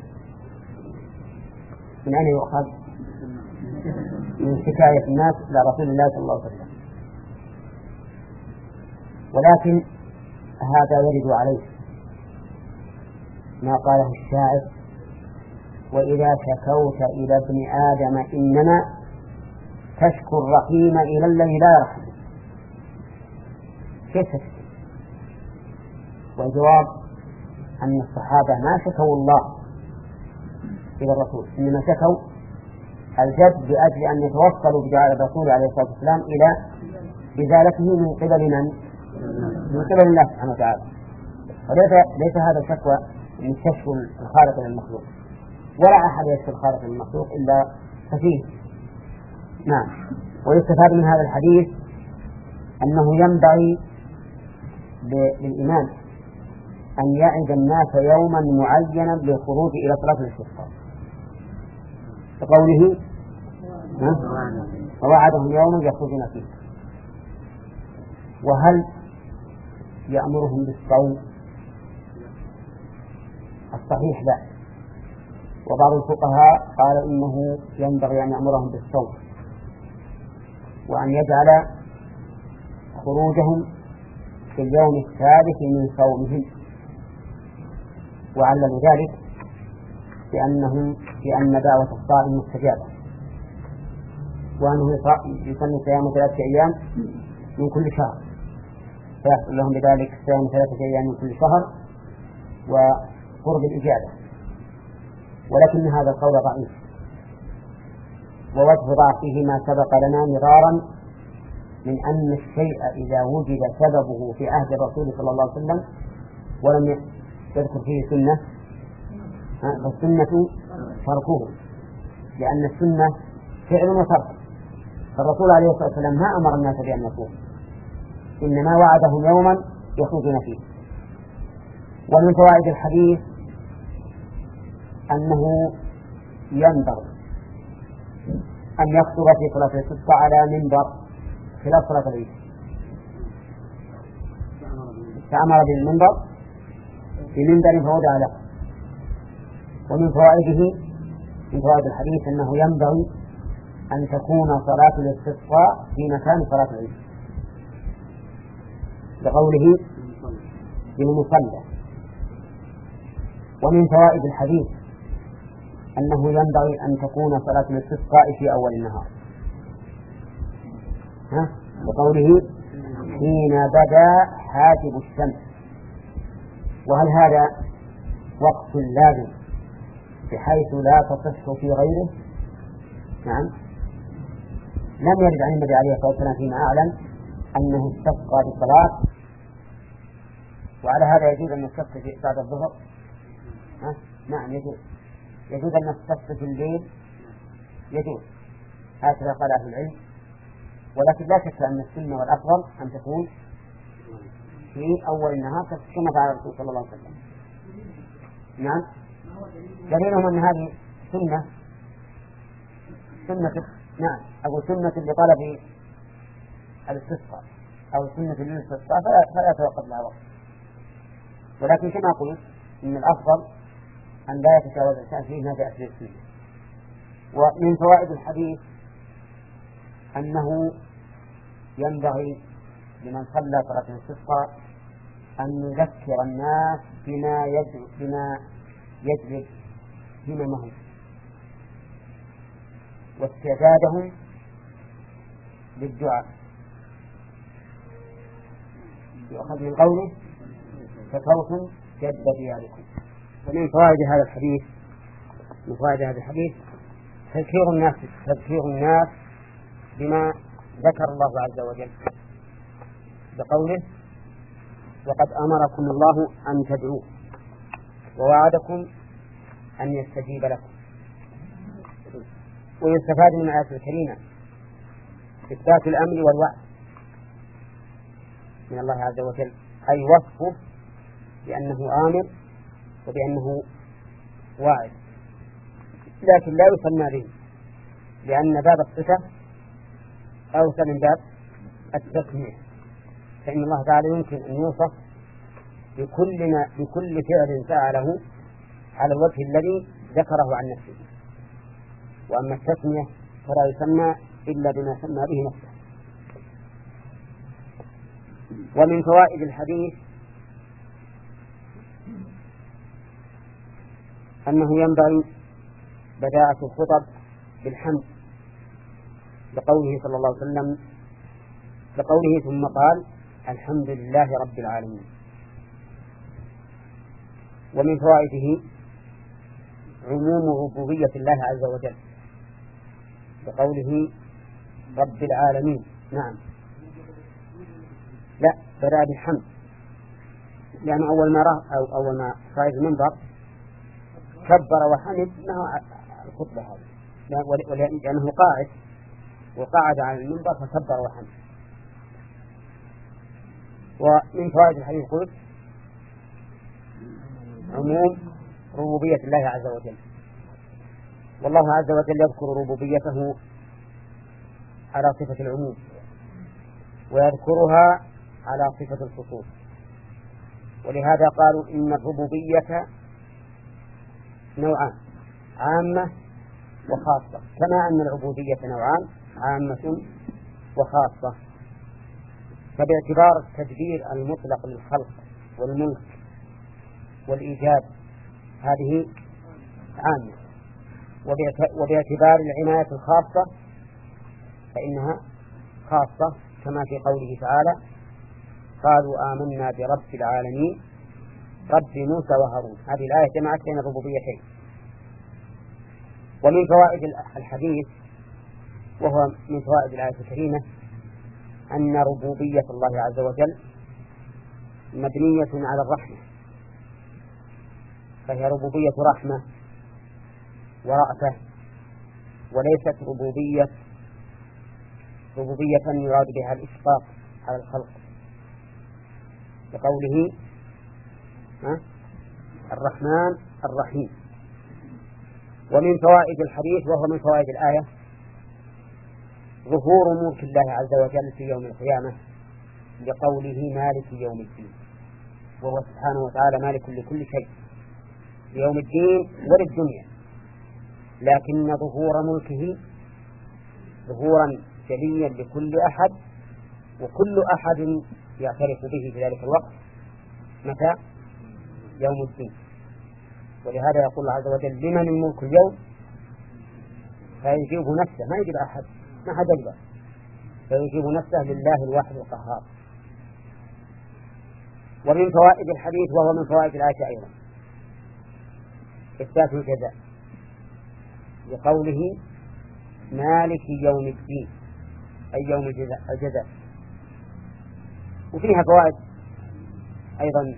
من أين يؤخذ؟ من شكاية الناس إلى رسول الله صلى الله عليه وسلم. ولكن هذا يرد عليه ما قاله الشاعر: وإذا شكوت إلى ابن آدم إنما تشكو الرحيم إلى الذي لا يرحم. كيف تشكو؟ والجواب أن الصحابة ما شكوا الله إلى الرسول، إنما شكوا الجد بأجل أن يتوصلوا بدعاء الرسول عليه الصلاة والسلام إلى إزالته من قبل من؟ من قبل الله سبحانه وتعالى. وليس ليس هذا الشكوى من كشف الخالق للمخلوق، ولا أحد يكشف الخالق للمخلوق إلا فيه. نعم. ويستفاد من هذا الحديث أنه ينبغي للإمام أن يعد الناس يوما معينا للخروج إلى صلاة الاستسقاء، بقوله: ووعدهم يوما يخرجون فيه. وهل يأمرهم بالصوم؟ الصحيح لا. وبعض الفقهاء قال إنه ينبغي أن يأمرهم بالصوم، وأن يجعل خروجهم في اليوم الثالث من صومهم، وعللوا ذلك بأنهم بأن دعوة الصائم مستجابة، وأنه يسمى صيام ثلاثة أيام من كل شهر، فيحصل لهم بذلك صيام ثلاثة أيام من كل شهر وقرب الإجابة. ولكن هذا القول ضعيف، ووجه ضعفه ما سبق لنا مرارا من أن الشيء إذا وجد سببه في عهد الرسول صلى الله عليه وسلم ولم يذكر فيه سنة فالسنة تركه، لأن السنة فعل وترك. فالرسول عليه الصلاة والسلام ما أمر الناس بأن يصوم، إنما وعدهم يوما يخرجون فيه. ومن فوائد الحديث أنه ينبغي أن يخطب في صلاة الاستسقاء على منبر خلاف صلاة العيد، فأمر بالمنبر بمنبر فوضع له. ومن فوائده من فوائد الحديث أنه ينبغي أن تكون صلاة الاستسقاء في مكان صلاة العيد، بقوله بالمصلى. ومن فوائد الحديث أنه ينبغي أن تكون صلاة الاستسقاء في أول النهار، ها؟ بقوله حين بدا حاجب الشمس. وهل هذا وقت لازم بحيث لا تصح في غيره؟ نعم، لم يرد عن النبي عليه الصلاة والسلام فيما أعلم أنه استسقى بصلاة. وعلى هذا يجوز أن نستسقي بعد الظهر؟ ها؟ نعم يجوز، يجوز أن نستسقي في الليل، يجوز، هكذا قال أهل العلم. ولكن لا شك أن السنة والأفضل أن تكون في أول النهار كما فعل الرسول صلى الله عليه وسلم. نعم، دليلهم أن هذه سنة سنة نعم أو سنة لطلب الاستسقاء أو سنة للاستسقاء فلا يتوقف لها وقت. ولكن كما قلت إن الأفضل أن لا يتجاوز الإنسان فيه ما جاء في السنة. ومن فوائد الحديث أنه ينبغي لمن صلى صلاة الاستسقاء أن يذكر الناس بما يجلب بما يجلب هممهم واستعدادهم للدعاء. يؤخذ من قوله فكوتم جد دياركم. ومن فوائد هذا الحديث من فوائد هذا الحديث تذكير الناس تذكير الناس بما ذكر الله عز وجل بقوله وقد أمركم الله أن تدعوه ووعدكم أن يستجيب لكم. ويستفاد من الآية الكريمة إثبات الأمر والوعد من الله عز وجل، أي وصفه بأنه آمر وبأنه واعد، لكن لا يسمى به لأن باب الصفة أوسع من باب التسمية، فإن الله تعالى يمكن أن يوصف بكل ما بكل فعل فعله على الوجه الذي ذكره عن نفسه، وأما التسمية فلا يسمى إلا بما سمى به نفسه. ومن فوائد الحديث أنه ينبغي بداءة الخطب بالحمد لقوله صلى الله عليه وسلم لقوله ثم قال الحمد لله رب العالمين. ومن فوائده عموم ربوبية الله عز وجل بقوله رب العالمين. نعم، لا بدأ بالحمد لأن أول ما رأى أو أول ما صعد المنبر كبر وحمد أنه الخطبة هذه، لأنه قاعد وقعد على المنبر فكبر وحمد. ومن فوائد الحديث قلت عموم ربوبية الله عز وجل، والله عز وجل يذكر ربوبيته على صفة العموم ويذكرها على صفة الخصوص، ولهذا قالوا إن الربوبية نوعان عامة وخاصة، كما أن العبودية نوعان عامة وخاصة. فباعتبار التدبير المطلق للخلق والملك والإيجاد هذه عامة، وباعتبار العناية الخاصة فإنها خاصة، كما في قوله تعالى قالوا آمنا برب العالمين رب موسى وهارون. هذه الآية جمعت بين الربوبيتين. ومن فوائد الحديث وهو من فوائد الآية الكريمة أن ربوبية الله عز وجل مبنية على الرحمة، فهي ربوبية رحمة ورأفة، وليست ربوبية ربوبية يراد بها الإشفاق على الخلق بقوله الرحمن الرحيم. ومن فوائد الحديث وهو من فوائد الآية ظهور ملك الله عز وجل في يوم القيامة لقوله مالك يوم الدين، وهو سبحانه وتعالى مالك لكل شيء يوم الدين وللدنيا، لكن ظهور ملكه ظهورا جليا لكل أحد، وكل أحد يعترف به في ذلك الوقت متى؟ يوم الدين. ولهذا يقول الله عز وجل لمن الملك اليوم، فيجيب نفسه، ما يجيب أحد، ما حد يجيب، فيجيب نفسه لله الواحد القهار. ومن فوائد الحديث، وهو من فوائد الآية أيضا، إثبات الجزاء لقوله مالك يوم الدين، أي يوم الجزاء, الجزاء. وفيها فوائد أيضا،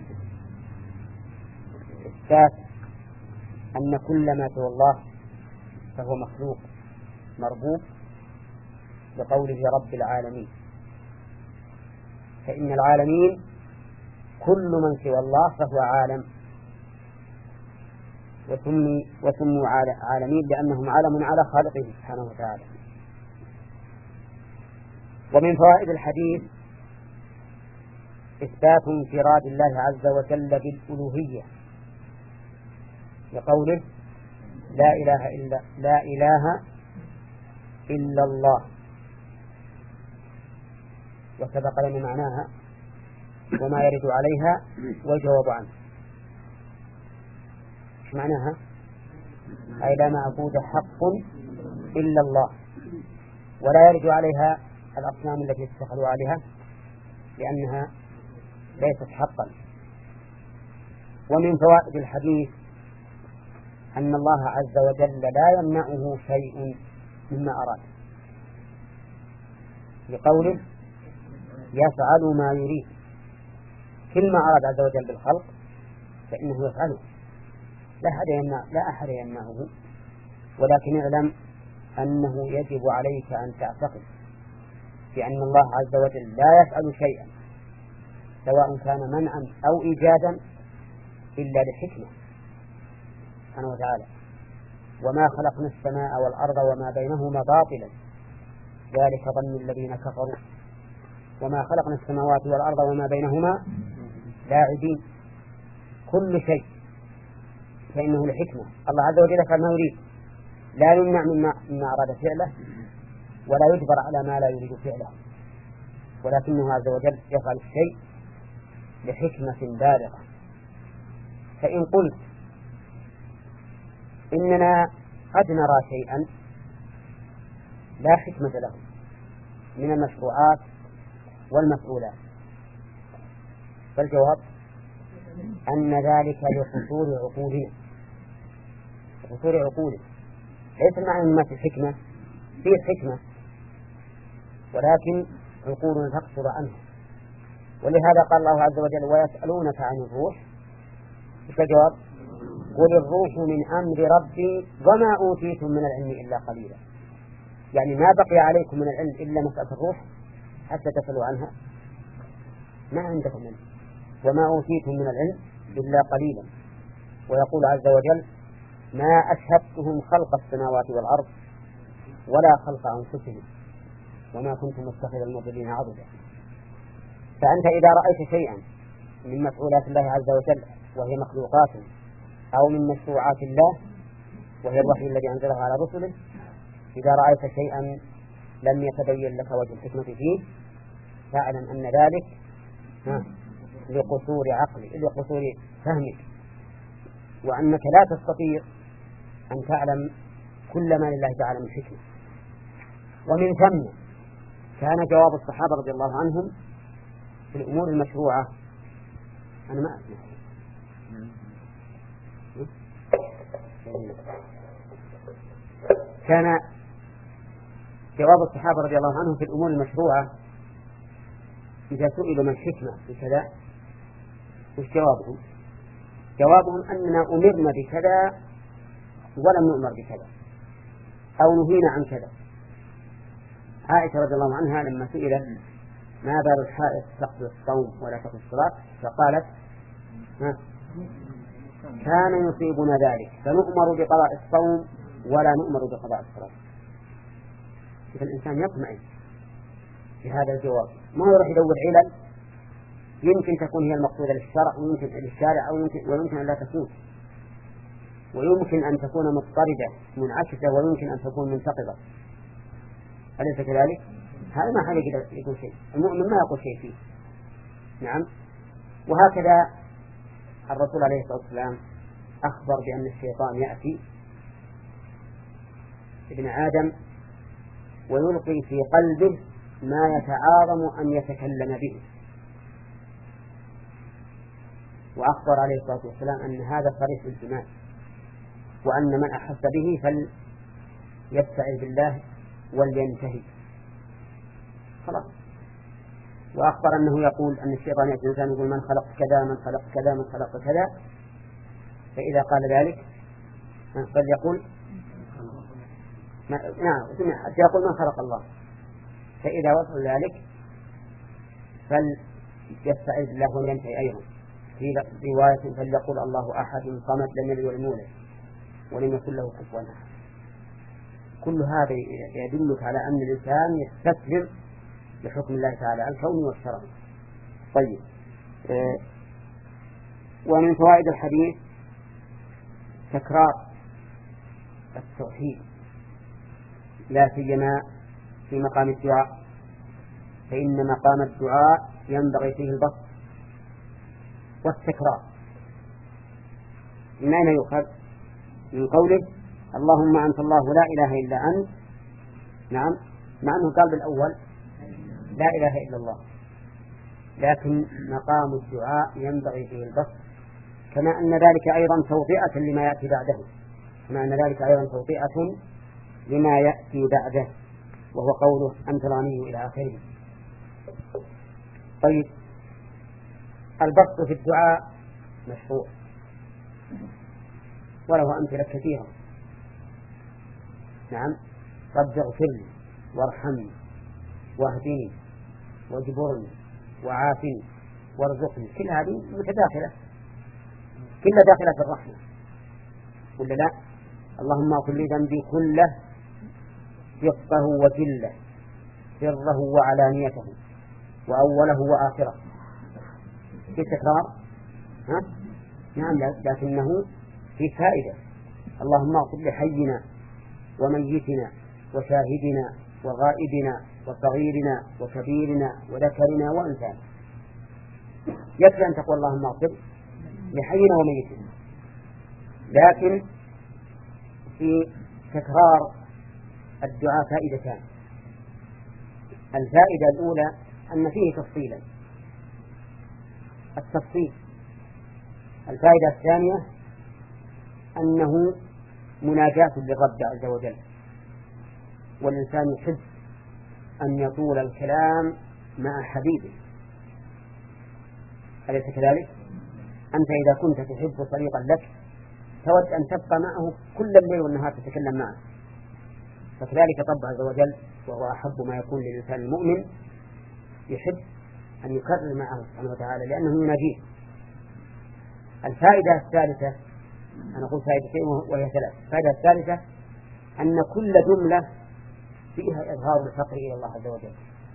إثبات أن كل ما سوى الله فهو مخلوق مربوب، لقوله رب العالمين، فإن العالمين كل من سوى الله فهو عالم، وسموا وسموا عالمين لأنهم علم على خالقه سبحانه وتعالى. ومن فوائد الحديث إثبات انفراد الله عز وجل بالألوهية، لقوله لا إله إلا لا إله إلا الله، وسبق لنا معناها وما يرد عليها والجواب عنه. ايش معناها؟ أي لا معبود حق إلا الله، ولا يرد عليها الأصنام التي اتخذوا عليها لأنها ليست حقا. ومن فوائد الحديث أن الله عز وجل لا يمنعه شيء مما أراد، لقوله يفعل ما يريد، كل ما أراد عز وجل بالخلق فإنه يفعله، لا أحد يمنع لا أحد يمنعه. ولكن اعلم أنه يجب عليك أن تعتقد بأن الله عز وجل لا يفعل شيئا سواء كان منعا أو إيجادا إلا لحكمة سبحانه وتعالى. وما خلقنا السماء والأرض وما بينهما باطلا ذلك ظن الذين كفروا، وما خلقنا السماوات والأرض وما بينهما لاعبين، كل شيء فإنه لحكمة. الله عز وجل يفعل ما يريد، لا يمنع مما, مما أراد فعله، ولا يجبر على ما لا يريد فعله، ولكنه عز وجل يفعل الشيء لحكمة بالغة. فإن قلت إننا قد نرى شيئا لا حكمة له من المشروعات والمسؤولات، فالجواب أن ذلك لقصور عقولنا، لقصور عقولنا. ليس المعنى ما في الحكمة، فيه الحكمة ولكن عقولنا تقصر عنه. ولهذا قال الله عز وجل ويسألونك عن الروح، فالجواب قل الروح من أمر ربي وما أوتيتم من العلم إلا قليلا. يعني ما بقي عليكم من العلم إلا مسألة الروح حتى تسألوا عنها، ما عندكم منه، وما أوتيتم من العلم إلا قليلا. ويقول عز وجل ما أشهدتهم خلق السماوات والأرض ولا خلق أنفسهم وما كنت متخذ المضلين عضدا. فأنت إذا رأيت شيئا من مفعولات الله عز وجل وهي مخلوقات أو من مشروعات الله وهي الوحي الذي أنزله على رسله، إذا رأيت شيئا لم يتبين لك وجه الحكمة فيه فاعلم أن ذلك لقصور عقلك، لقصور فهمك، وأنك لا تستطيع أن تعلم كل ما لله تعالى من حكمة. ومن ثم كان جواب الصحابة رضي الله عنهم في الأمور المشروعة. أنا ما أسمع. كان جواب الصحابة رضي الله عنهم في الأمور المشروعة إذا سئلوا ما الحكمة في كذا وش جوابهم؟ جوابهم أننا أمرنا بكذا ولم نؤمر بكذا أو نهينا عن كذا. عائشة رضي الله عنها لما سئلت ما بال الحائض تقضي الصوم ولا تقضي الصلاة فقالت ها كان يصيبنا ذلك فنؤمر بقضاء الصوم ولا نؤمر بقضاء الصلاة. إذا الإنسان يطمئن بهذا الجواب، ما يروح يدور علل يمكن تكون هي المقصودة للشرع ويمكن للشارع أو يمكن ويمكن أن لا تكون، ويمكن أن تكون مضطردة منعكسة ويمكن أن تكون منتقضة. أليس كذلك؟ هذا ما حد يقول شيء، المؤمن ما يقول شيء فيه، نعم. وهكذا الرسول عليه الصلاة والسلام أخبر بأن الشيطان يأتي ابن آدم ويلقي في قلبه ما يتعاظم أن يتكلم به، وأخبر عليه الصلاة والسلام أن هذا صريح الإيمان، وأن من أحس به فليستعذ بالله ولينتهي خلاص. وأخبر أنه يقول أن الشيطان يأتي الإنسان يقول من خلق كذا من خلق كذا من خلق كذا، فإذا قال ذلك فليقول نعم يقول من خلق الله، فإذا وصل ذلك فليستعذ بالله ولينتهي أيضا. في رواية فليقول الله أحد صمد لم يلد ولم يولد ولم يكن له كفوا أحد. كل هذا يدلك على أن الإنسان يستسلم لحكم الله تعالى الكوني والشرعي. طيب، آه ومن فوائد الحديث تكرار التوحيد لا سيما في مقام الدعاء، فإن مقام الدعاء ينبغي فيه البسط والتكرار. من أين يؤخذ؟ من قوله اللهم أنت الله لا إله إلا أنت، نعم، مع أنه قال بالأول لا إله إلا الله، لكن مقام الدعاء ينبغي فيه البسط، كما أن ذلك أيضا توطئة لما يأتي بعده، كما أن ذلك أيضا توطئة لما يأتي بعده، وهو قوله أنت الغني إلى آخره. طيب، البسط في الدعاء مشروع وله أمثلة كثيرة. نعم، رب اغفر لي وارحمني واهدني واجبرني وعافني وارزقني، كل هذه متداخلة، كلها داخلة في الرحمة ولا لا؟ اللهم اغفر لي ذنبي كله دقه وجله سره وعلانيته وأوله وآخره. في تكرار؟ ها؟ نعم، لكنه في فائدة. اللهم اغفر لحينا وميتنا وشاهدنا وغائبنا وصغيرنا وكبيرنا وذكرنا وأنثانا. يكفي أن تقول اللهم اغفر لحينا وميتنا، لكن في تكرار الدعاء فائدتان. الفائدة الأولى أن فيه تفصيلا، التفصيل. الفائدة الثانية أنه مناجاة للرب عز وجل، والإنسان يحب أن يطول الكلام مع حبيبه، أليس كذلك؟ أنت إذا كنت تحب صديقا لك تود أن تبقى معه كل الليل والنهار تتكلم معه، فكذلك رب عز وجل وهو أحب ما يكون للإنسان المؤمن يحب أن يكرر معه سبحانه وتعالى لأنه يناجيه. الفائدة الثالثة، أنا أقول فائدتين وهي ثلاث. الفائدة الثالثة أن كل جملة فيها إظهار الفقر إلى الله عز وجل،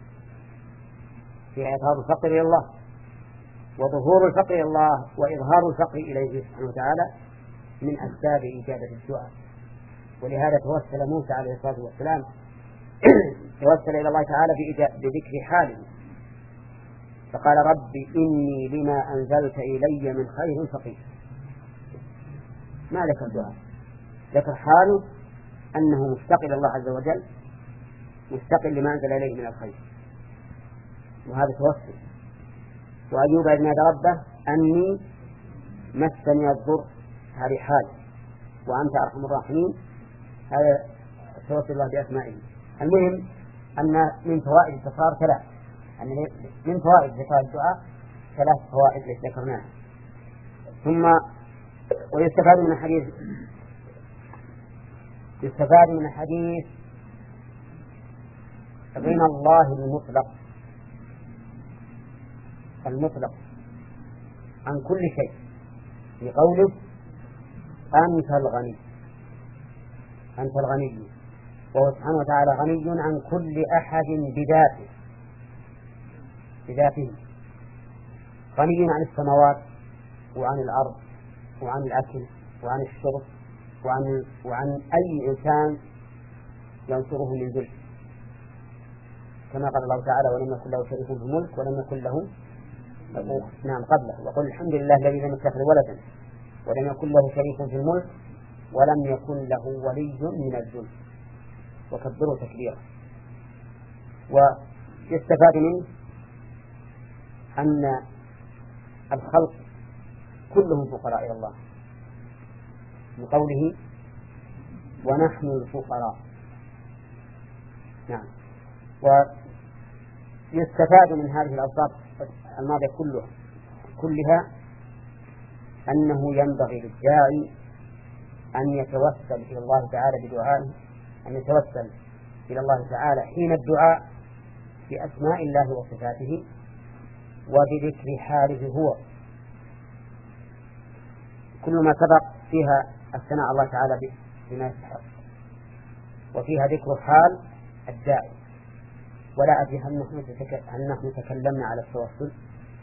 فيها إظهار الفقر إلى الله، وظهور الفقر إلى الله وإظهار الفقر إليه سبحانه وتعالى من أسباب إجابة الدعاء. ولهذا توسل موسى عليه الصلاة والسلام توسل إلى الله تعالى بذكر حاله، فقال ربي إني لما أنزلت إلي من خير فقير. ما ذكر الدعاء، ذكر حاله أنه مفتقر إلى الله عز وجل، مفتقر لما أنزل إليه من الخير، وهذا توسل. وأيوب إذ نادى ربه أني مسني الضر، هذه حال، وأنت أرحم الراحمين، هذا توسل الله بأسمائه. المهم أن من فوائد التكرار ثلاث، أن من فوائد ذكر الدعاء ثلاث فوائد التي ذكرناها. ثم ويستفاد من الحديث يستفاد من الحديث غنى الله المطلق، المطلق عن كل شيء، في قوله أنت الغني، أنت الغني، وهو سبحانه وتعالى غني عن كل أحد بذاته، بذاته غني عن السماوات وعن الأرض وعن الأكل وعن الشرب وعن, وعن أي إنسان ينصره من ذل، كما قال الله تعالى ولم يكن له شريك في الملك ولم يكن له نعم قبله، وقل الحمد لله الذي لم يتخذ ولدا ولم يكن له شريك في الملك ولم يكن له ولي من الذل وكبره تكبيرا. ويستفاد منه أن الخلق كلهم فقراء إلى الله من قوله ونحن الفقراء. نعم. ويستفاد من هذه الأوصاف الماضية كلها كلها أنه ينبغي للداعي أن يتوسل إلى الله تعالى بدعائه، أن يتوسل إلى الله تعالى حين الدعاء بأسماء الله وصفاته وبذكر حاله هو، كل ما سبق فيها الثناء الله تعالى بما يستحق، وفيها ذكر حال الداعي. ولا أدري هل نحن هل نحن تكلمنا على التوسل؟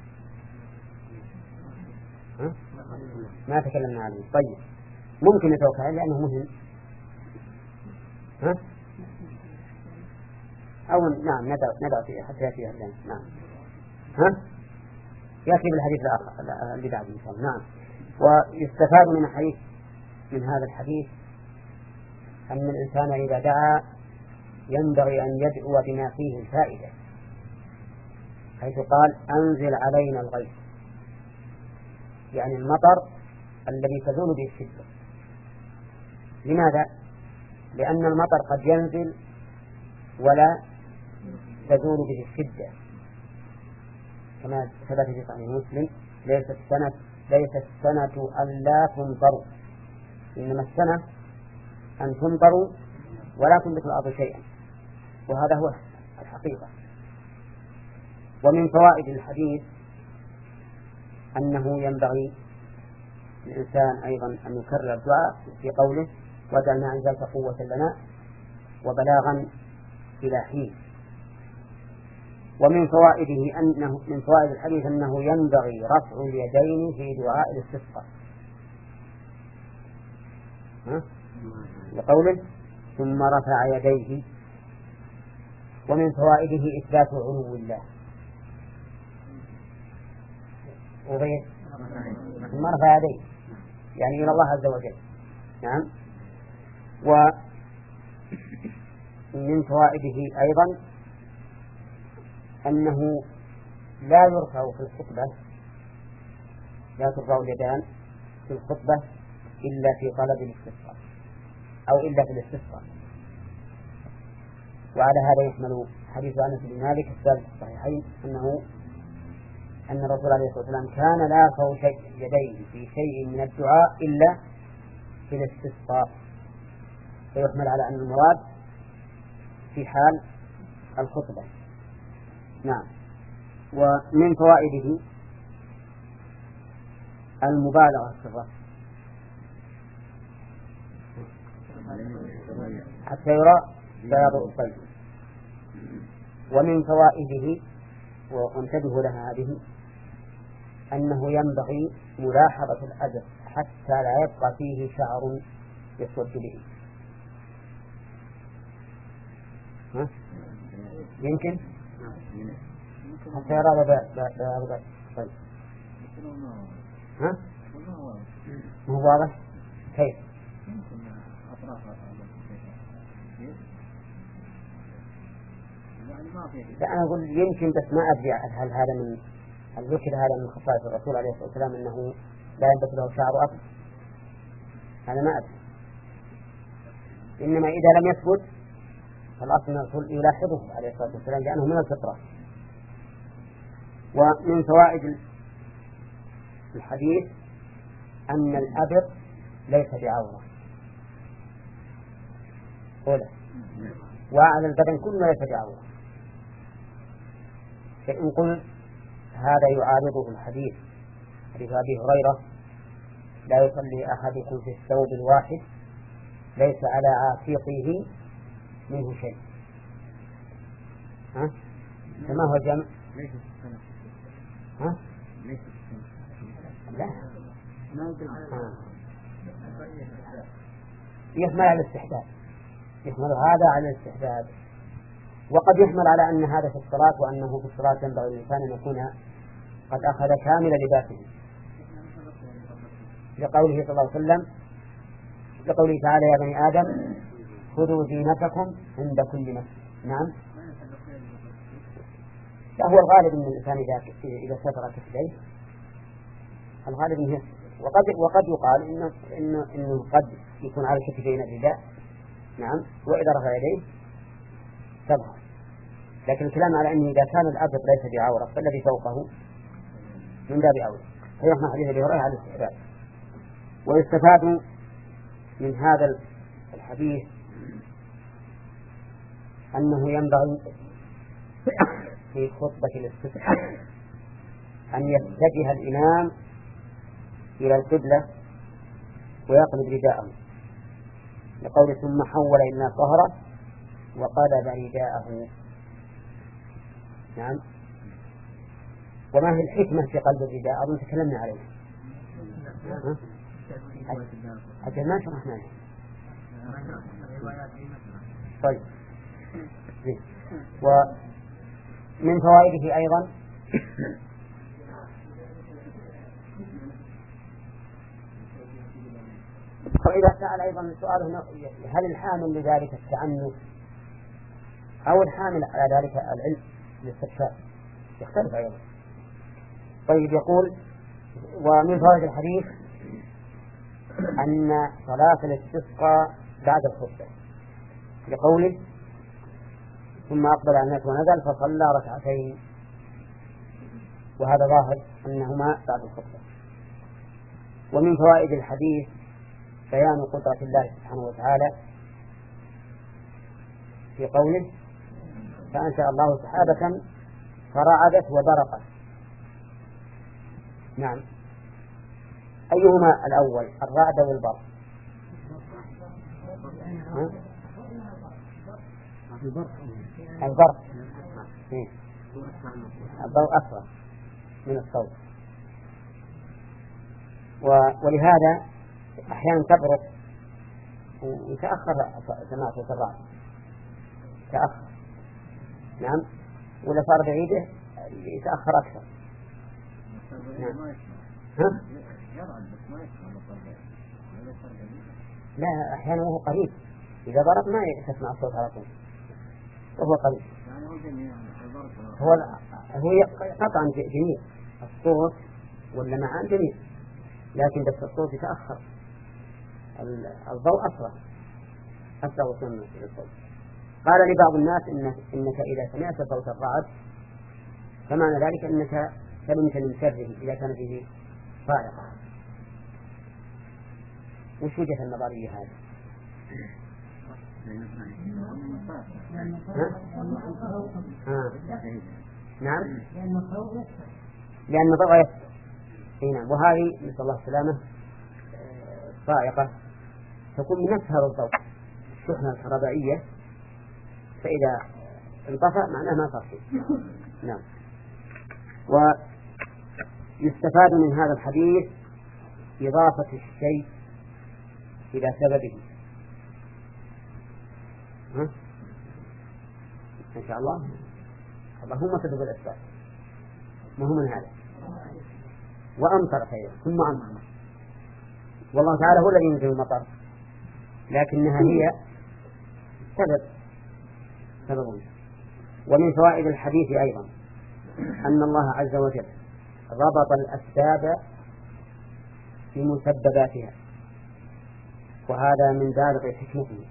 ها؟ ما تكلمنا عليه. طيب ممكن نتوكل عليه لأنه مهم. ها؟ أو نعم ندع ندع فيه حتى يأتي الآن. نعم. ها؟ يأتي بالحديث الآخر اللي بعده إن شاء الله. نعم. ويستفاد من الحديث من هذا الحديث أن الإنسان إذا دعا ينبغي أن يدعو بما فيه الفائدة، حيث قال أنزل علينا الغيث، يعني المطر الذي تزول به الشدة. لماذا؟ لأن المطر قد ينزل ولا تزول به الشدة، كما ثبت في صحيح مسلم ليست السنة ليست السنة أن لا تمطروا، إنما السنة أن تمطروا ولا تنبت الأرض شيئا، وهذا هو الحقيقة. ومن فوائد الحديث أنه ينبغي الإنسان أيضا أن يكرر الدعاء في قوله وجعلنا أنزلت قوة لنا وبلاغا إلى حين. ومن فوائده أنه من فوائد الحديث أنه ينبغي رفع اليدين في دعاء الاستسقاء، لقوله ثم رفع يديه. ومن فوائده إثبات علو الله، وغير ثم رفع يديه يعني إلى الله عز وجل. نعم. ومن فوائده أيضا أنه لا يرفع في الخطبة لا ترفع اليدان في الخطبة إلا في طلب الاستسقاء أو إلا في الاستسقاء. وعلى هذا يحمل حديث أنس بن مالك الثابت في الصحيحين أنه أن الرسول عليه الصلاة والسلام كان لا يرفع شيء يديه في شيء من الدعاء إلا في الاستسقاء، فيحمل على أن المراد في حال الخطبة. نعم. ومن فوائده المبالغة في الرفع حتى يرى بياض الصيد. ومن فوائده وانتبهوا لها هذه أنه ينبغي ملاحظة الأجر حتى لا يبقى فيه شعر يسود به. ها؟ يمكن حتى يرى بياض الصيد. ها؟ ما هو واضح؟ كيف؟ لا أنا أقول يمكن بس ما أدري هل هذا من الذكر هذا من خصائص الرسول عليه الصلاة والسلام أنه لا ينبت له شعر أصل، هذا ما أدري. إنما إذا لم يثبت فالأصل الرسول يلاحظه عليه الصلاة والسلام لأنه من الفطرة. ومن فوائد الحديث أن الأبر ليس بعورة أولى، وعلى البدن كله ليس بعورة. فإن قلت هذا يعارضه الحديث حديث أبي هريرة لا يصلي أحدكم في الثوب الواحد ليس على عاتقه منه شيء. ها؟ فما هو جمع؟ ها؟ لا آه. يحمل على الاستحباب، يحمل هذا على الاستحباب، وقد يحمل على أن هذا في الصلاة وأنه في الصلاة ينبغي الإنسان أن يكون قد أخذ كامل لباسه، لقوله صلى الله عليه وسلم لقوله تعالى يا بني آدم خذوا زينتكم عند كل مسجد. نعم. لا، هو الغالب أن الإنسان إذا إذا ستر كفيه الغالب أنه وقد وقد يقال إنه إنه إنه قد يكون على الكتفين الرداء. نعم. وإذا رفع يديه تظهر، لكن الكلام على أنه إذا كان الأبط ليس بعورة فالذي فوقه من باب أولى. فيحمل حديث أبي هريرة على الاستحباب. ويستفاد من هذا الحديث أنه ينبغي في خطبة الاستسقاء أن يتجه الإمام إلى القبلة ويقلب رداءه، لقول ثم حول إلى ظهره وقلب رداءه. نعم. وما هي الحكمة في قلب الرداء؟ أظن تكلمنا عليه. أجل ما شرحنا له. طيب. ومن فوائده أيضا وإذا سأل أيضا سؤاله هل الحامل لذلك التعنف أو الحامل على ذلك العلم الاستكشاف يختلف أيضا. طيب. يقول ومن فوائد الحديث أن صلاة الاستسقاء بعد الخطبة، لقوله ثم أقبل على الناس ونزل فصلى ركعتين، وهذا ظاهر أنهما بعد الخطبة. ومن فوائد الحديث بيان قدرة الله سبحانه وتعالى في قوله فأنشأ الله سحابة فرعدت وبرقت. نعم. أيهما الأول الرعد والبرق؟ البرق. الضوء أسرع من الصوت، ولهذا أحيانا تبرق ويتأخر سماع صوت الرعد، تأخر. نعم. ولا صار بعيده يتأخر أكثر. نعم. ها؟ لا، أحيانا وهو قريب إذا ضرب ما تسمع الصوت على طول وهو قريب. هو هو قطعا جميل الصوت واللمعان جميل، لكن بس الصوت يتأخر، الضوء أسرع أسرع وسمع الصوت. قال لبعض الناس إنك, إنك إذا سمعت صوت الرعد فمعنى ذلك أنك سلمت من شره إذا كان فيه صاعقة. وش وجه النظرية هذه؟ ها؟ نعم. لأن الضوء يسر. نعم. وهذه نسأل الله السلامة صاعقة تكون من نفس هذا الضوء الشحنة الكهربائية، فإذا انطفأ معناه ما صار شيء. نعم. ويستفاد من هذا الحديث إضافة الشيء إلى سببه. ها؟ إن شاء الله اللهم سبب الأسباب ما هو من هذا. وأمطر خير ثم أمطر، والله تعالى هو الذي ينزل المطر، لكنها هي سبب سبب. ومن فوائد الحديث أيضا أن الله عز وجل ربط الأسباب بمسبباتها، وهذا من بالغ حكمته،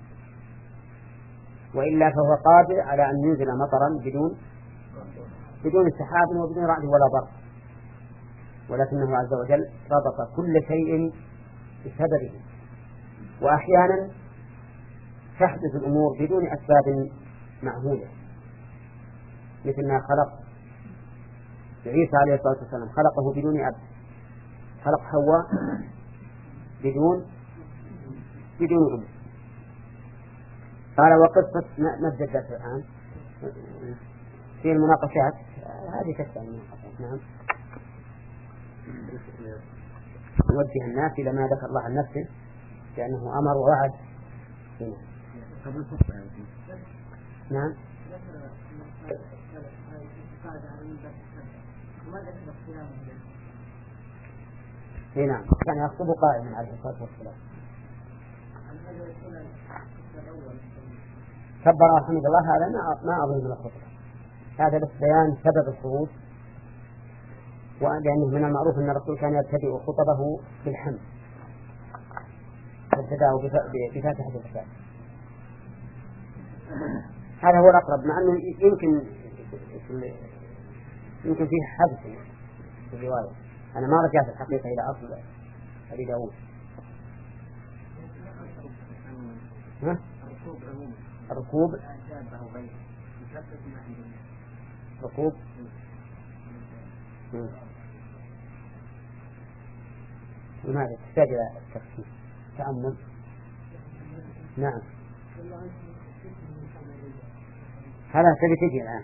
وإلا فهو قادر على أن ينزل مطرا بدون بدون سحاب وبدون رعد ولا برق، ولكنه عز وجل ربط كل شيء بسببه. وأحيانا تحدث الأمور بدون أسباب معهودة، مثل ما خلق عيسى عليه الصلاة والسلام، خلقه بدون أب، خلق حواء بدون بدون أم. قال وقصة نبدأ الدرس الآن في المناقشات هذه تسمى المناقشات. نعم. نوجه الناس إلى ما ذكر الله عن نفسه لأنه أمر ووعد. نعم. نعم كان يخطب قائما عليه الصلاة والسلام. كبر الحمد لله هذا ما أظن من الخطبة، هذا بس بيان سبب الخروج، ولأنه من المعروف أن الرسول كان يبتدئ خطبه بالحمد، ابتدأه بفاتحة الكتاب. هذا هو الأقرب، مع أنه يمكن يمكن فيه حدث في الرواية. أنا ما رجعت الحقيقة إلى أصل أبي داود. ها؟ الركوب ركوب لماذا تحتاج إلى التفسير تأمل. نعم هذا تبي تجي الآن.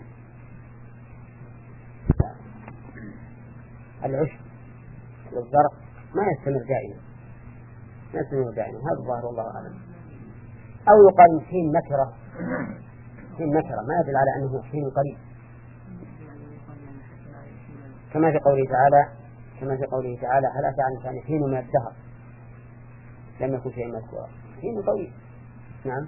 العشب والزرع ما يستمر دائما، ما يستمر دائما، هذا الظاهر والله أعلم. أو يقال حين نكرة، حين نكرة ما يدل على أنه حين قريب، كما في قوله تعالى كما في قوله تعالى هل أتى عن كان حين من الدهر لم يكن شيئا مذكورا، حين طويل. نعم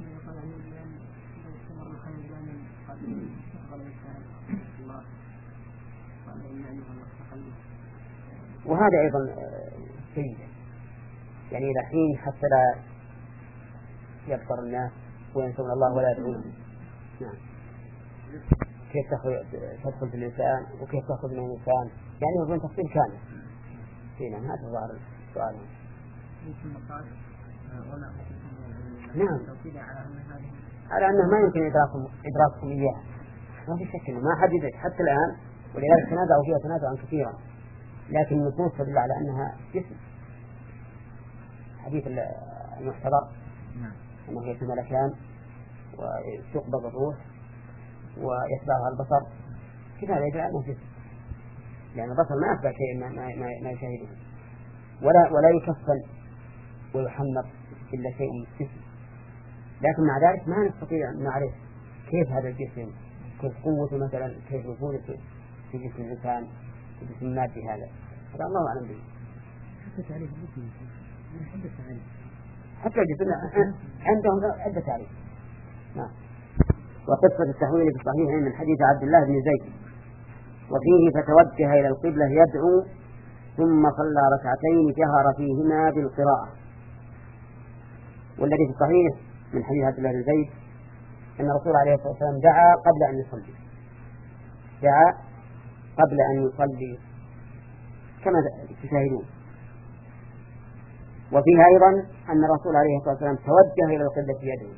وهذا أيضا سيء، يعني إلى حين حتى لا يبصر الناس وينسون الله ولا يدعون. نعم كيف تدخل في الإنسان وكيف تأخذ من الإنسان، يعني يكون تفصيل كامل. نعم هذا ظاهر السؤال. نعم على أنه ما يمكن إدراكهم إدراكهم إياه، ما في شك ما حد يدرك حتى الآن، ولذلك تنازعوا فيها تنازعا كثيرا، لكن النصوص تدل على أنها جسم. حديث المحتضر أنه يأتي ملكان وتقبض الروح ويتبعها البصر، كذا يدل على أنه جسم، يعني البصر ما أتبع شيء ما, ما, ما يشاهده، ولا ولا يكفل ويحنط إلا شيء جسم. لكن مع ذلك ما نستطيع أن نعرف كيف هذا الجسم، كيف قوته مثلا، كيف وجوده في جسم الإنسان، في جسم المادي هذا، هذا الله أعلم به. حتى تعريف الجسم حتى الجسم عندهم عدة تعريف. نعم. وقصة التحويل في الصحيح من حديث عبد الله بن زيد، وفيه فتوجه إلى القبلة يدعو ثم صلى ركعتين جهر فيهما بالقراءة. والذي في الصحيح من حديث عبد الله بن زيد أن الرسول عليه الصلاة والسلام دعا قبل أن يصلي، دعا قبل أن يصلي كما تشاهدون. وفيه أيضا أن الرسول عليه الصلاة والسلام توجه إلى القبلة يدعو،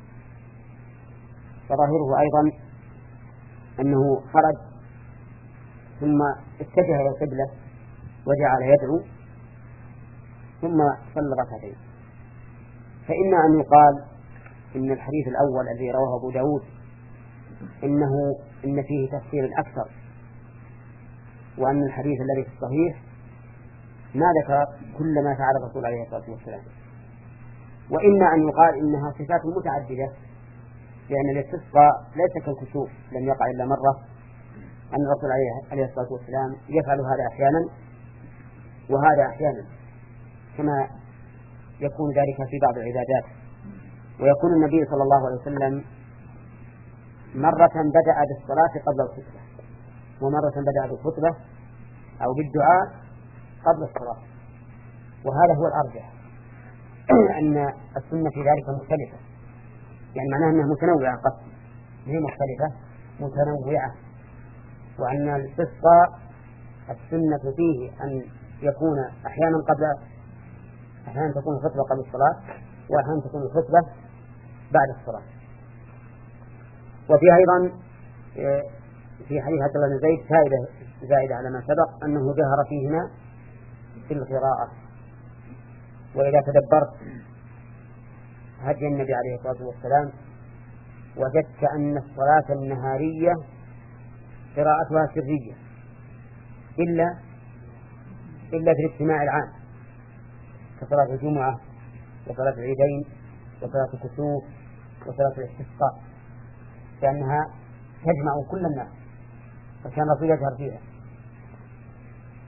فظاهره أيضا أنه خرج ثم اتجه إلى القبلة وجعل يدعو ثم صلى ركعتين. فإما أن يقال إن الحديث الأول الذي رواه أبو داود إنه إن فيه تفسير أكثر، وأن الحديث الذي في الصحيح ما ذكر كل ما فعل الرسول عليه الصلاة والسلام. وإما أن يقال إنها صفات متعددة، لأن الاستسقاء ليس كالكسوف لم يقع إلا مرة، أن الرسول عليه الصلاة والسلام يفعل هذا أحيانا وهذا أحيانا، كما يكون ذلك في بعض العبادات. ويكون النبي صلى الله عليه وسلم مرة بدأ بالصلاة قبل الخطبة، ومرة بدأ بالخطبة أو بالدعاء قبل الصلاة، وهذا هو الأرجح أن السنة في ذلك مختلفة، يعني معناها أنها متنوعة قط هي مختلفة متنوعة، وأن الاستسقاء السنة فيه أن يكون أحيانا قبل أحيانا تكون الخطبة قبل الصلاة، وأحيانا تكون الخطبة بعد الصلاة. وفي أيضا في حديث عبد الله بن زيد فائدة زائدة على ما سبق أنه جهر فيهما في القراءة. وإذا تدبرت هدي النبي عليه الصلاة والسلام وجدت أن الصلاة النهارية قراءتها سرية إلا إلا في الاجتماع العام كصلاة الجمعة وصلاة العيدين وصلاة الكسوف وصلاة الاستسقاء، لأنها تجمع كل الناس، فكان الرسول يجهر فيها.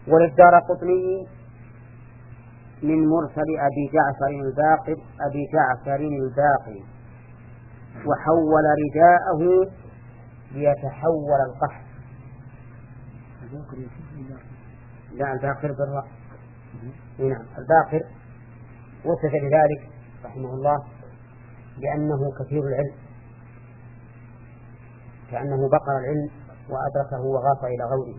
وللدارقطني من مرسل أبي جعفر الباقر أبي جعفر الباقر وحول رداءه ليتحول القحط. لا الباقر بالرأس. نعم الباقر وصف لذلك رحمه الله لأنه كثير العلم، كأنه بقر العلم وأدركه وغاص إلى غوره.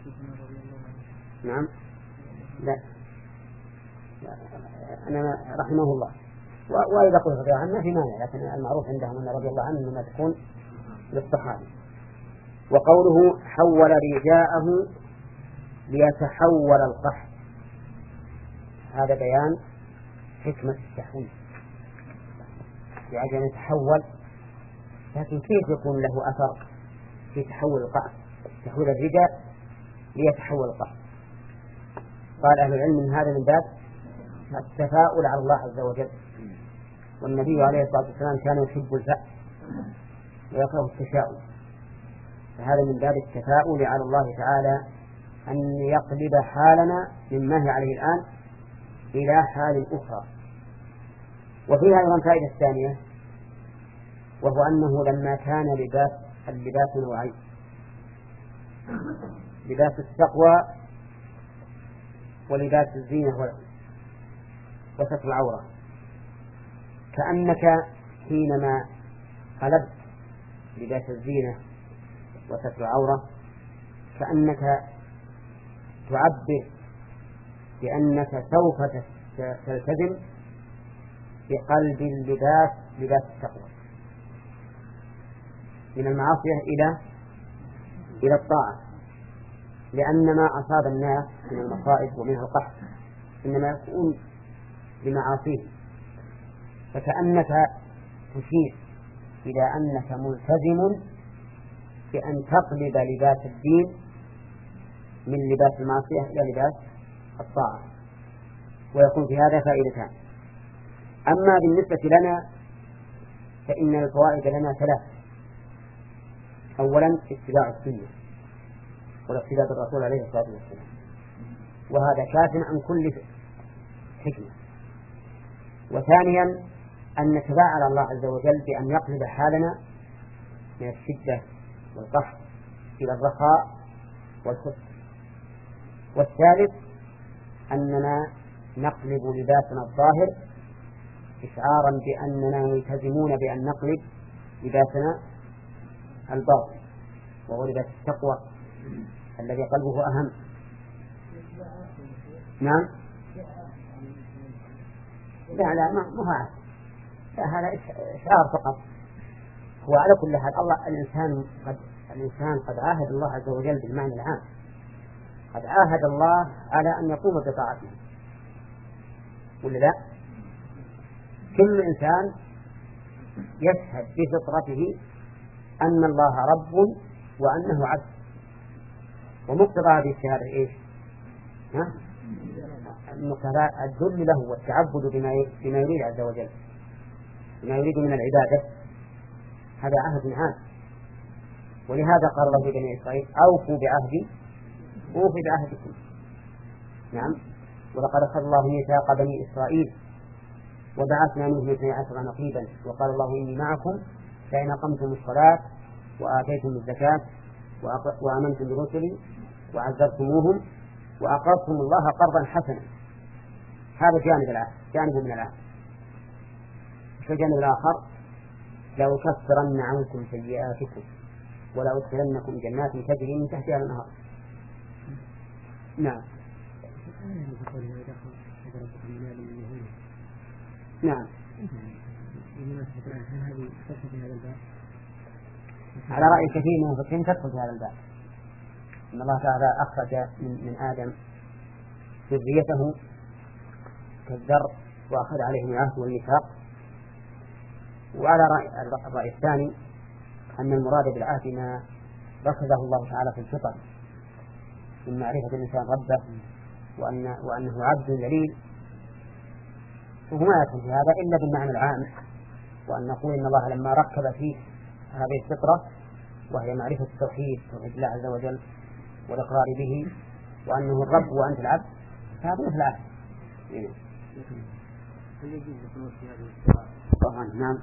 نعم لا, لا. أنا رحمه الله وإذا قلت رضي الله عنه في مانع، لكن المعروف عندهم أن رضي الله عنه لما تكون للصحابة. وقوله حول رداءه ليتحول القحط هذا بيان حكمة التحويل، يعني يتحول، لكن كيف يكون له أثر في تحول القحط؟ تحويل الرداء ليتحول القحط. قال أهل العلم من هذا من باب التفاؤل على الله عز وجل، والنبي عليه الصلاة والسلام كان يحب الفأل ويكره التشاؤم، فهذا من باب التفاؤل على الله تعالى أن يقلب حالنا مما هي عليه الآن إلى حال أخرى. وفيها أيضا فائدة ثانية، وهو أنه لما كان لباس اللباس نوعين، لباس التقوى ولباس الزينة وستر العورة، كأنك حينما قلبت لباس الزينة وستر العورة كأنك تعبر بأنك سوف تلتزم بقلب اللباس لباس التقوى من المعاصي إلى إلى الطاعة، لأن ما أصاب الناس من المصائب ومنها القحط إنما يكون بمعاصيه، فكأنك تشير إلى أنك ملتزم بأن تقلب لباس الدين من لباس المعصية إلى لباس الطاعة، ويكون في هذا فائدتان. أما بالنسبة لنا فإن الفوائد لنا ثلاث: أولا اتباع السنة والاقتداء بالرسول عليه الصلاة والسلام، وهذا كاف عن كل حكمة. وثانيا أن نتباعد على الله عز وجل بأن يقلب حالنا من الشدة والقحط إلى الرخاء والخف. والثالث أننا نقلب لباسنا الظاهر إشعارا بأننا ملتزمون بأن نقلب لباسنا الباطن وهو لباس التقوى الذي قلبه أهم. نعم لا لا ما هو هذا إشعار فقط. هو على كل حال الله الإنسان قد الإنسان قد عاهد الله عز وجل بالمعنى العام، قد عاهد الله على أن يقوم بطاعته ولا لا؟ كل إنسان يشهد بفطرته أن الله رب وأنه عبد، ومقتضى هذه الشهادة إيش؟ ها؟ مقتضى الذل له والتعبد بما بما يريد عز وجل، بما يريد من العبادة، هذا عهد عام. ولهذا قال الله لبني إسرائيل: أوفوا بعهدي أوفي بعهدكم. نعم. ولقد أخذ الله ميثاق بني إسرائيل وبعثنا منهم اثني عشر نقيبا وقال الله إني معكم فإن أقمتم الصلاة وآتيتم الزكاة وآمنتم برسلي وعزرتموهم وأقرضتم الله قرضا حسنا. هذا جانب العهد، جانب من العهد. في الجانب الآخر: لأكفرن عنكم سيئاتكم ولأدخلنكم جنات تجري من تحتها الأنهار. نعم نعم. على رأي كثير من المفسرين تدخل في هذا الباب، إن الله تعالى أخرج من, من آدم ذريته كالذر وأخذ عليهم العهد والميثاق. وعلى رأي الرأي الثاني أن المراد بالعهد ما ركزه الله تعالى في الفطر من معرفة الإنسان ربه وأن وأنه عبد ذليل، وهو ما يكون في هذا إلا بالمعنى العام، وأن نقول إن الله لما ركب فيه هذه الفطرة وهي معرفة التوحيد توحيد الله عز وجل والإقرار به وأنه الرب وأنت العبد فهذا مثل عهد. هل يجوز القنوت في هذه الصلاة؟ طبعا نعم.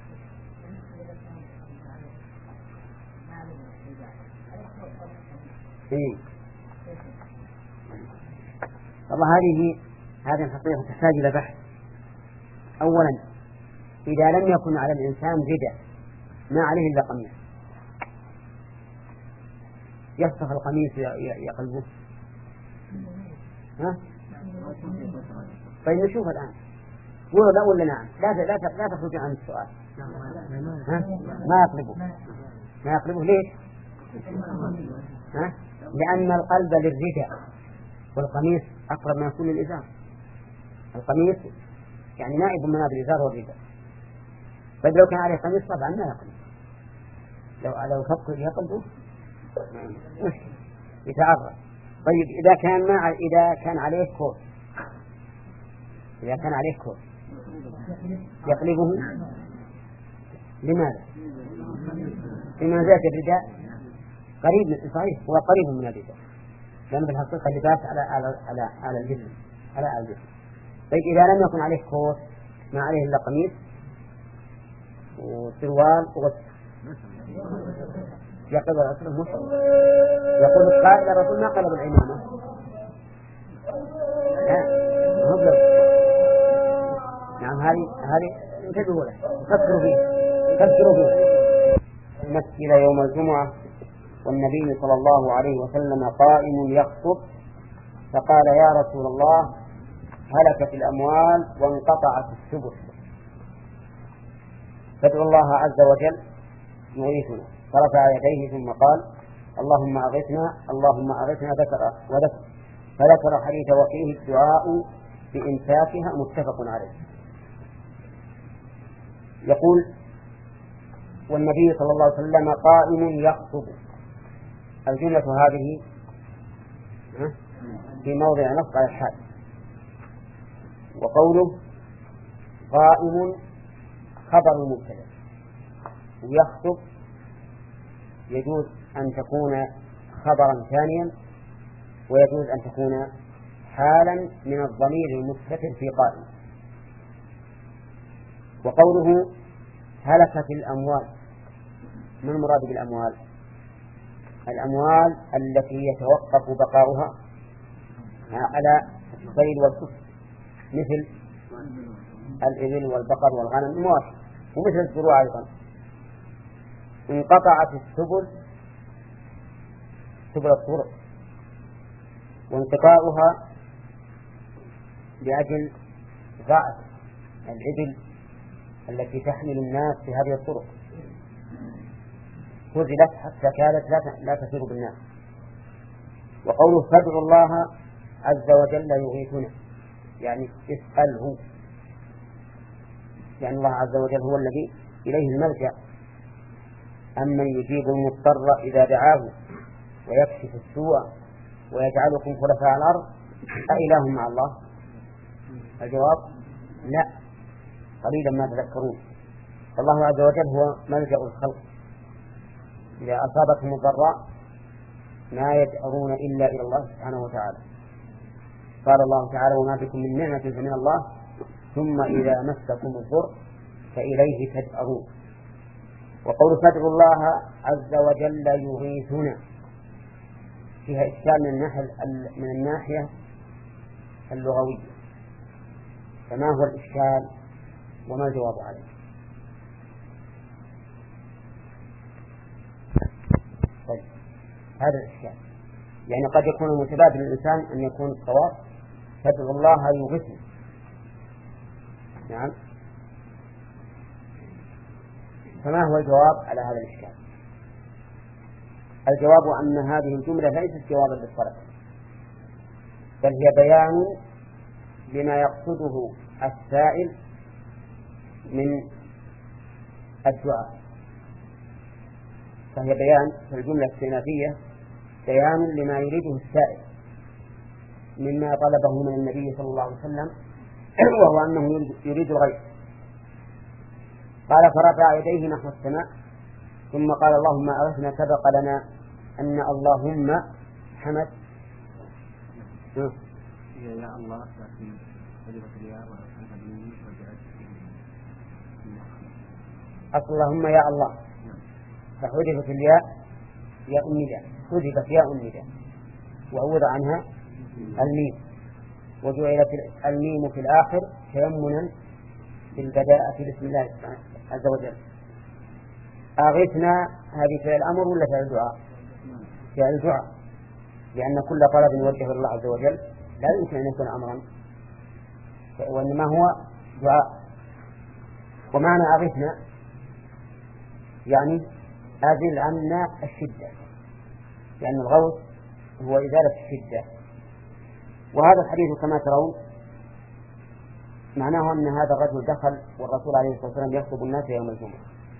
إيه. والله هذه هذه الحقيقة تحتاج إلى بحث. أولا إذا لم يكن على الإنسان رداء ما عليه إلا قميص يصف القميص يقلبه، ها؟ طيب نشوف الآن ولا لا ولا نعم. لا لا لا تخرج عن السؤال. ها؟ ما يقلبه ما يقلبه ليش؟ ها؟ لأن القلب للرداء والقميص أقرب ما يكون للإزار. القميص يعني نائب من هذا الإزار والرداء. فلو كان عليه قميص طبعا ما يقلب. لو لو فكر يقلبه يتعرض. طيب إذا كان ما إذا كان عليه كوت إذا كان عليه كوت يقلبه لماذا؟ لماذا الرداء قريب صحيح هو قريب من الرداء لأن في الحقيقة لباس على على على على الجسم على على الجسم. طيب إذا لم يكن عليه كوت ما عليه إلا قميص وسروال وغسل يقلب الرسول مصر. يقول القائل الرسول ما قلب العمامة. نعم هذه هذه انتبهوا له فكروا فيه فكروا فيه. المسجد يوم الجمعة والنبي صلى الله عليه وسلم قائم يخطب فقال يا رسول الله هلكت الأموال وانقطعت السبل فادعو الله عز وجل يغيثنا. فرفع يديه ثم قال اللهم أغثنا اللهم أغثنا ذكر وذكر فذكر حديث وفيه الدعاء بإمساكها متفق عليه. يقول والنبي صلى الله عليه وسلم قائم يخطب. الجملة هذه في موضع نصب على الحال. وقوله قائم خبر مبتدأ ويخطب يجوز أن تكون خبرا ثانيا ويجوز أن تكون حالا من الضمير المستتر في قائم. وقوله هلكت الأموال ما المراد بالأموال؟ الأموال التي يتوقف بقاؤها على الصيد والكسب مثل الإبل والبقر والغنم المواشي ومثل الزروع أيضا. انقطعت السبل سبل الطرق وانقطاعها لأجل ضعف الإبل التي تحمل الناس في هذه الطرق خذلت حتى كانت لا تسير بالناس. وقوله فادعوا الله عز وجل يغيثنا يعني اسأله يعني الله عز وجل هو الذي إليه الملجأ. أمن يجيب المضطر إذا دعاه ويكشف السوء ويجعلكم خلفاء الأرض أإله مع الله؟ الجواب لا قليلا ما تذكرون. الله عز وجل هو ملجأ الخلق. إذا أصابتهم الضراء ما يجأرون إلا إلى الله سبحانه وتعالى. قال الله تعالى وما بكم من نعمة فمن الله ثم إذا مسكم الضر فإليه تجأرون. وقول فادعوا الله عز وجل يغيثنا فيها إشكال من الناحية من الناحية اللغوية. فما هو الإشكال وما الجواب عليه؟ طيب هذا الإشكال يعني قد يكون متبادل الإنسان أن يكون الصواب فادعوا الله يغيثنا. نعم فما هو الجواب على هذا الإشكال؟ الجواب أن هذه الجملة ليست جوابا للطلب بل هي بيان لما يقصده السائل من الدعاء. فهي بيان في الجملة الاستئنافية بيان لما يريده السائل مما طلبه من النبي صلى الله عليه وسلم وهو أنه يريد الغيث. قال فرفع يديه نحو السماء ثم قال اللهم أغثنا. سبق لنا أن اللهم حمد هي يا الله لكن كلمة الياء وأصلها بالميم وجعلت أصل اللهم يا الله فحذفت الياء ياء النداء، حذفت ياء النداء وعوض عنها الميم، وجعلت الميم في الآخر تيمنا بالبداءة بسم الله عز وجل. أغثنا هذه فعل الأمر ولا فعل الدعاء؟ فعل الدعاء، لأن كل طلب يوجه الله عز وجل لا يمكن أن يكون أمرا، وإنما هو دعاء. ومعنى أغثنا يعني أزل عنا الشدة، لأن الغوث هو إزالة الشدة. وهذا الحديث كما ترون معناه أن هذا الرجل دخل والرسول عليه الصلاة والسلام يخطب الناس يوم الجمعة،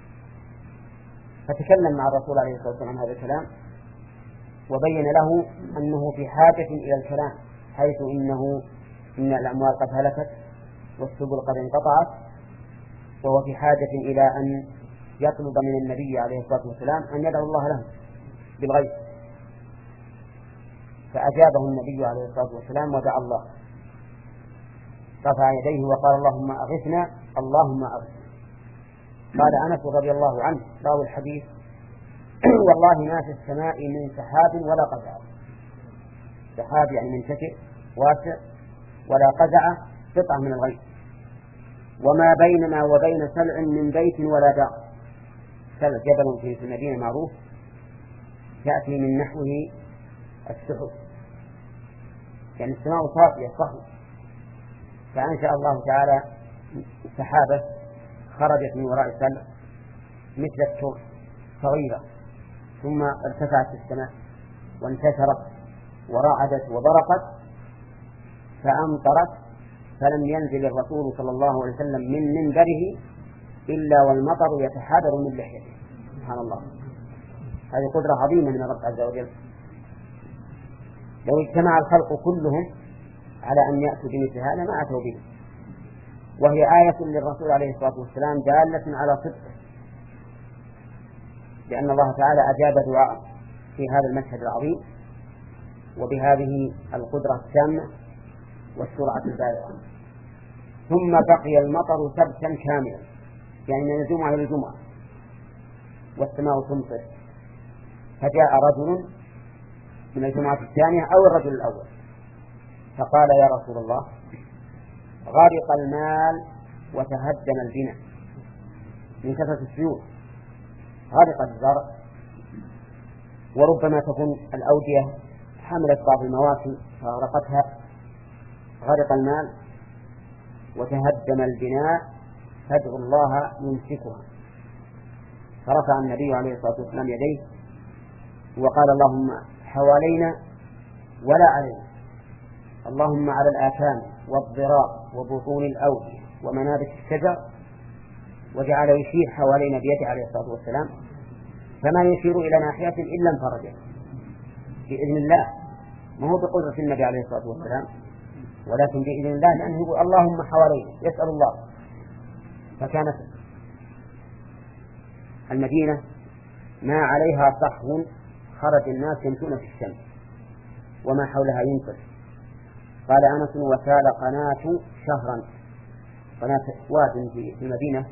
فتكلم مع الرسول عليه الصلاة والسلام هذا الكلام وبين له أنه في حاجة إلى الكلام، حيث إنه إن الأموال قد هلكت والسبل قد انقطعت، وهو في حاجة إلى أن يطلب من النبي عليه الصلاة والسلام أن يدعو الله له بالغيث. فأجابه النبي عليه الصلاة والسلام ودعا الله، رفع يديه وقال اللهم أغثنا اللهم أغثنا. قال أنس رضي الله عنه راوي الحديث والله ما في السماء من سحاب ولا قزعة، سحاب يعني منتشر واسع، ولا قزعة قطعة من الغيث، وما بيننا وبين سلع من بيت ولا دار. سلع جبل في المدينة معروف تأتي من نحوه السحب، يعني السماء صافية صحوة، فأنشأ الله تعالى سحابة خرجت من وراء السلع مثل الترس صغيرة، ثم ارتفعت في السماء وانتشرت ورعدت وبرقت فأمطرت، فلم ينزل الرسول صلى الله عليه وسلم من منبره إلا والمطر يتحادر من لحيته. سبحان الله، هذه قدرة عظيمة من الرب عز وجل. لو اجتمع الخلق كلهم على أن يأتوا بمثل هذا ما أتوا به، وهي آية للرسول عليه الصلاة والسلام دالة على صدقه، لأن الله تعالى أجاب دعاء في هذا المشهد العظيم وبهذه القدرة التامة والسرعة البالغة. ثم بقي المطر سبتا كاملا، يعني من الجمعة إلى الجمعة والسماء تمطر، فجاء رجل من الجمعة الثانية أو الرجل الأول فقال يا رسول الله غرق المال وتهدم البناء من كثرة السيول، غرق الزرع، وربما تكون الأودية حملت بعض المواشي فغرقتها، غرق المال وتهدم البناء فادعوا الله يمسكها. فرفع النبي عليه الصلاة والسلام يديه وقال اللهم حوالينا ولا علينا، اللهم على الآكام والضراب وبطون الأودية ومنابت الشجر، وجعل يشير حوالينا بيده عليه الصلاة والسلام، فما يشير إلى ناحية إلا انفرجت بإذن الله، ما هو بقدرة النبي عليه الصلاة والسلام ولكن بإذن الله، لأنه يقول اللهم حوالينا يسأل الله. فكانت المدينة ما عليها صحو، خرج الناس يمشون في الشمس وما حولها ينقل. قال أنس وسال قناة شهرا، قناة واد في المدينة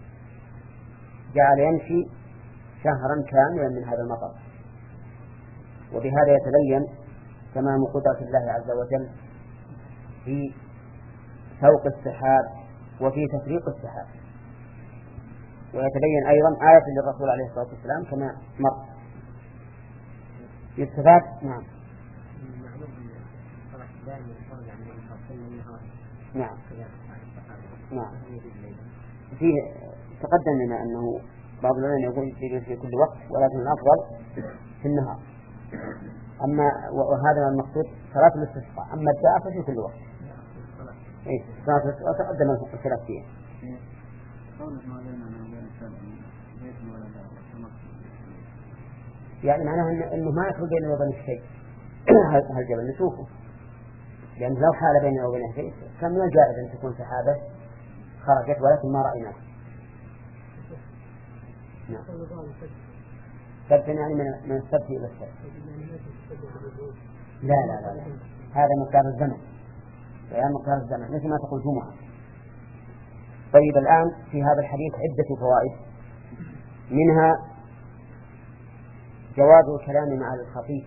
جعل يمشي شهرا كاملا من هذا المطر. وبهذا يتبين تمام قدرة الله عز وجل في فوق السحاب وفي تفريق السحاب، ويتبين أيضا آية للرسول عليه الصلاة والسلام كما مر يستفاد. نعم نعم نعم فيه تقدم لنا أنه بعض العلماء يقول في كل وقت، ولكن الأفضل في النهار. أما وهذا المقصود صلاة الاستسقاء، أما الدعاء ففي كل وقت. إيه صلاة الاستسقاء تقدم الخلاف فيها. يعني معناه أنه ما يدخل بينه وبين الشيء هالجبل نشوفه، لأن لو حال بينه وبين شيء كان من الجائز أن تكون سحابة خرجت ولكن ما رأيناه. نعم سبت يعني من من السبت إلى السبت. لا لا لا, لا. هذا مقدار الزمن، بيان مقدار الزمن مثل ما تقول جمعة. طيب الآن في هذا الحديث عدة فوائد، منها جواز الكلام مع الخطيب،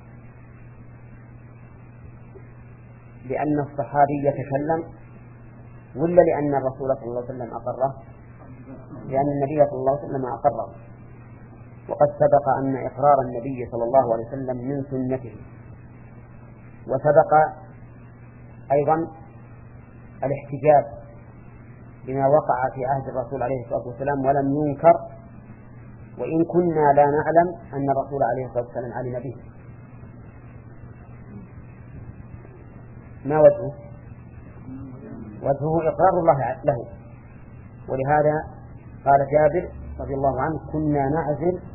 لأن الصحابي يتكلم ولا لأن الرسول صلى الله عليه وسلم أقره؟ لأن النبي صلى الله عليه وسلم أقره، وقد سبق أن إقرار النبي صلى الله عليه وسلم من سنته، وسبق أيضا الاحتجاج بما وقع في عهد الرسول عليه الصلاة والسلام ولم ينكر، وإن كنا لا نعلم أن الرسول عليه الصلاة والسلام علم به. ما وجهه؟ وجهه إقرار الله له، ولهذا قال جابر رضي الله عنه: كنا نعزل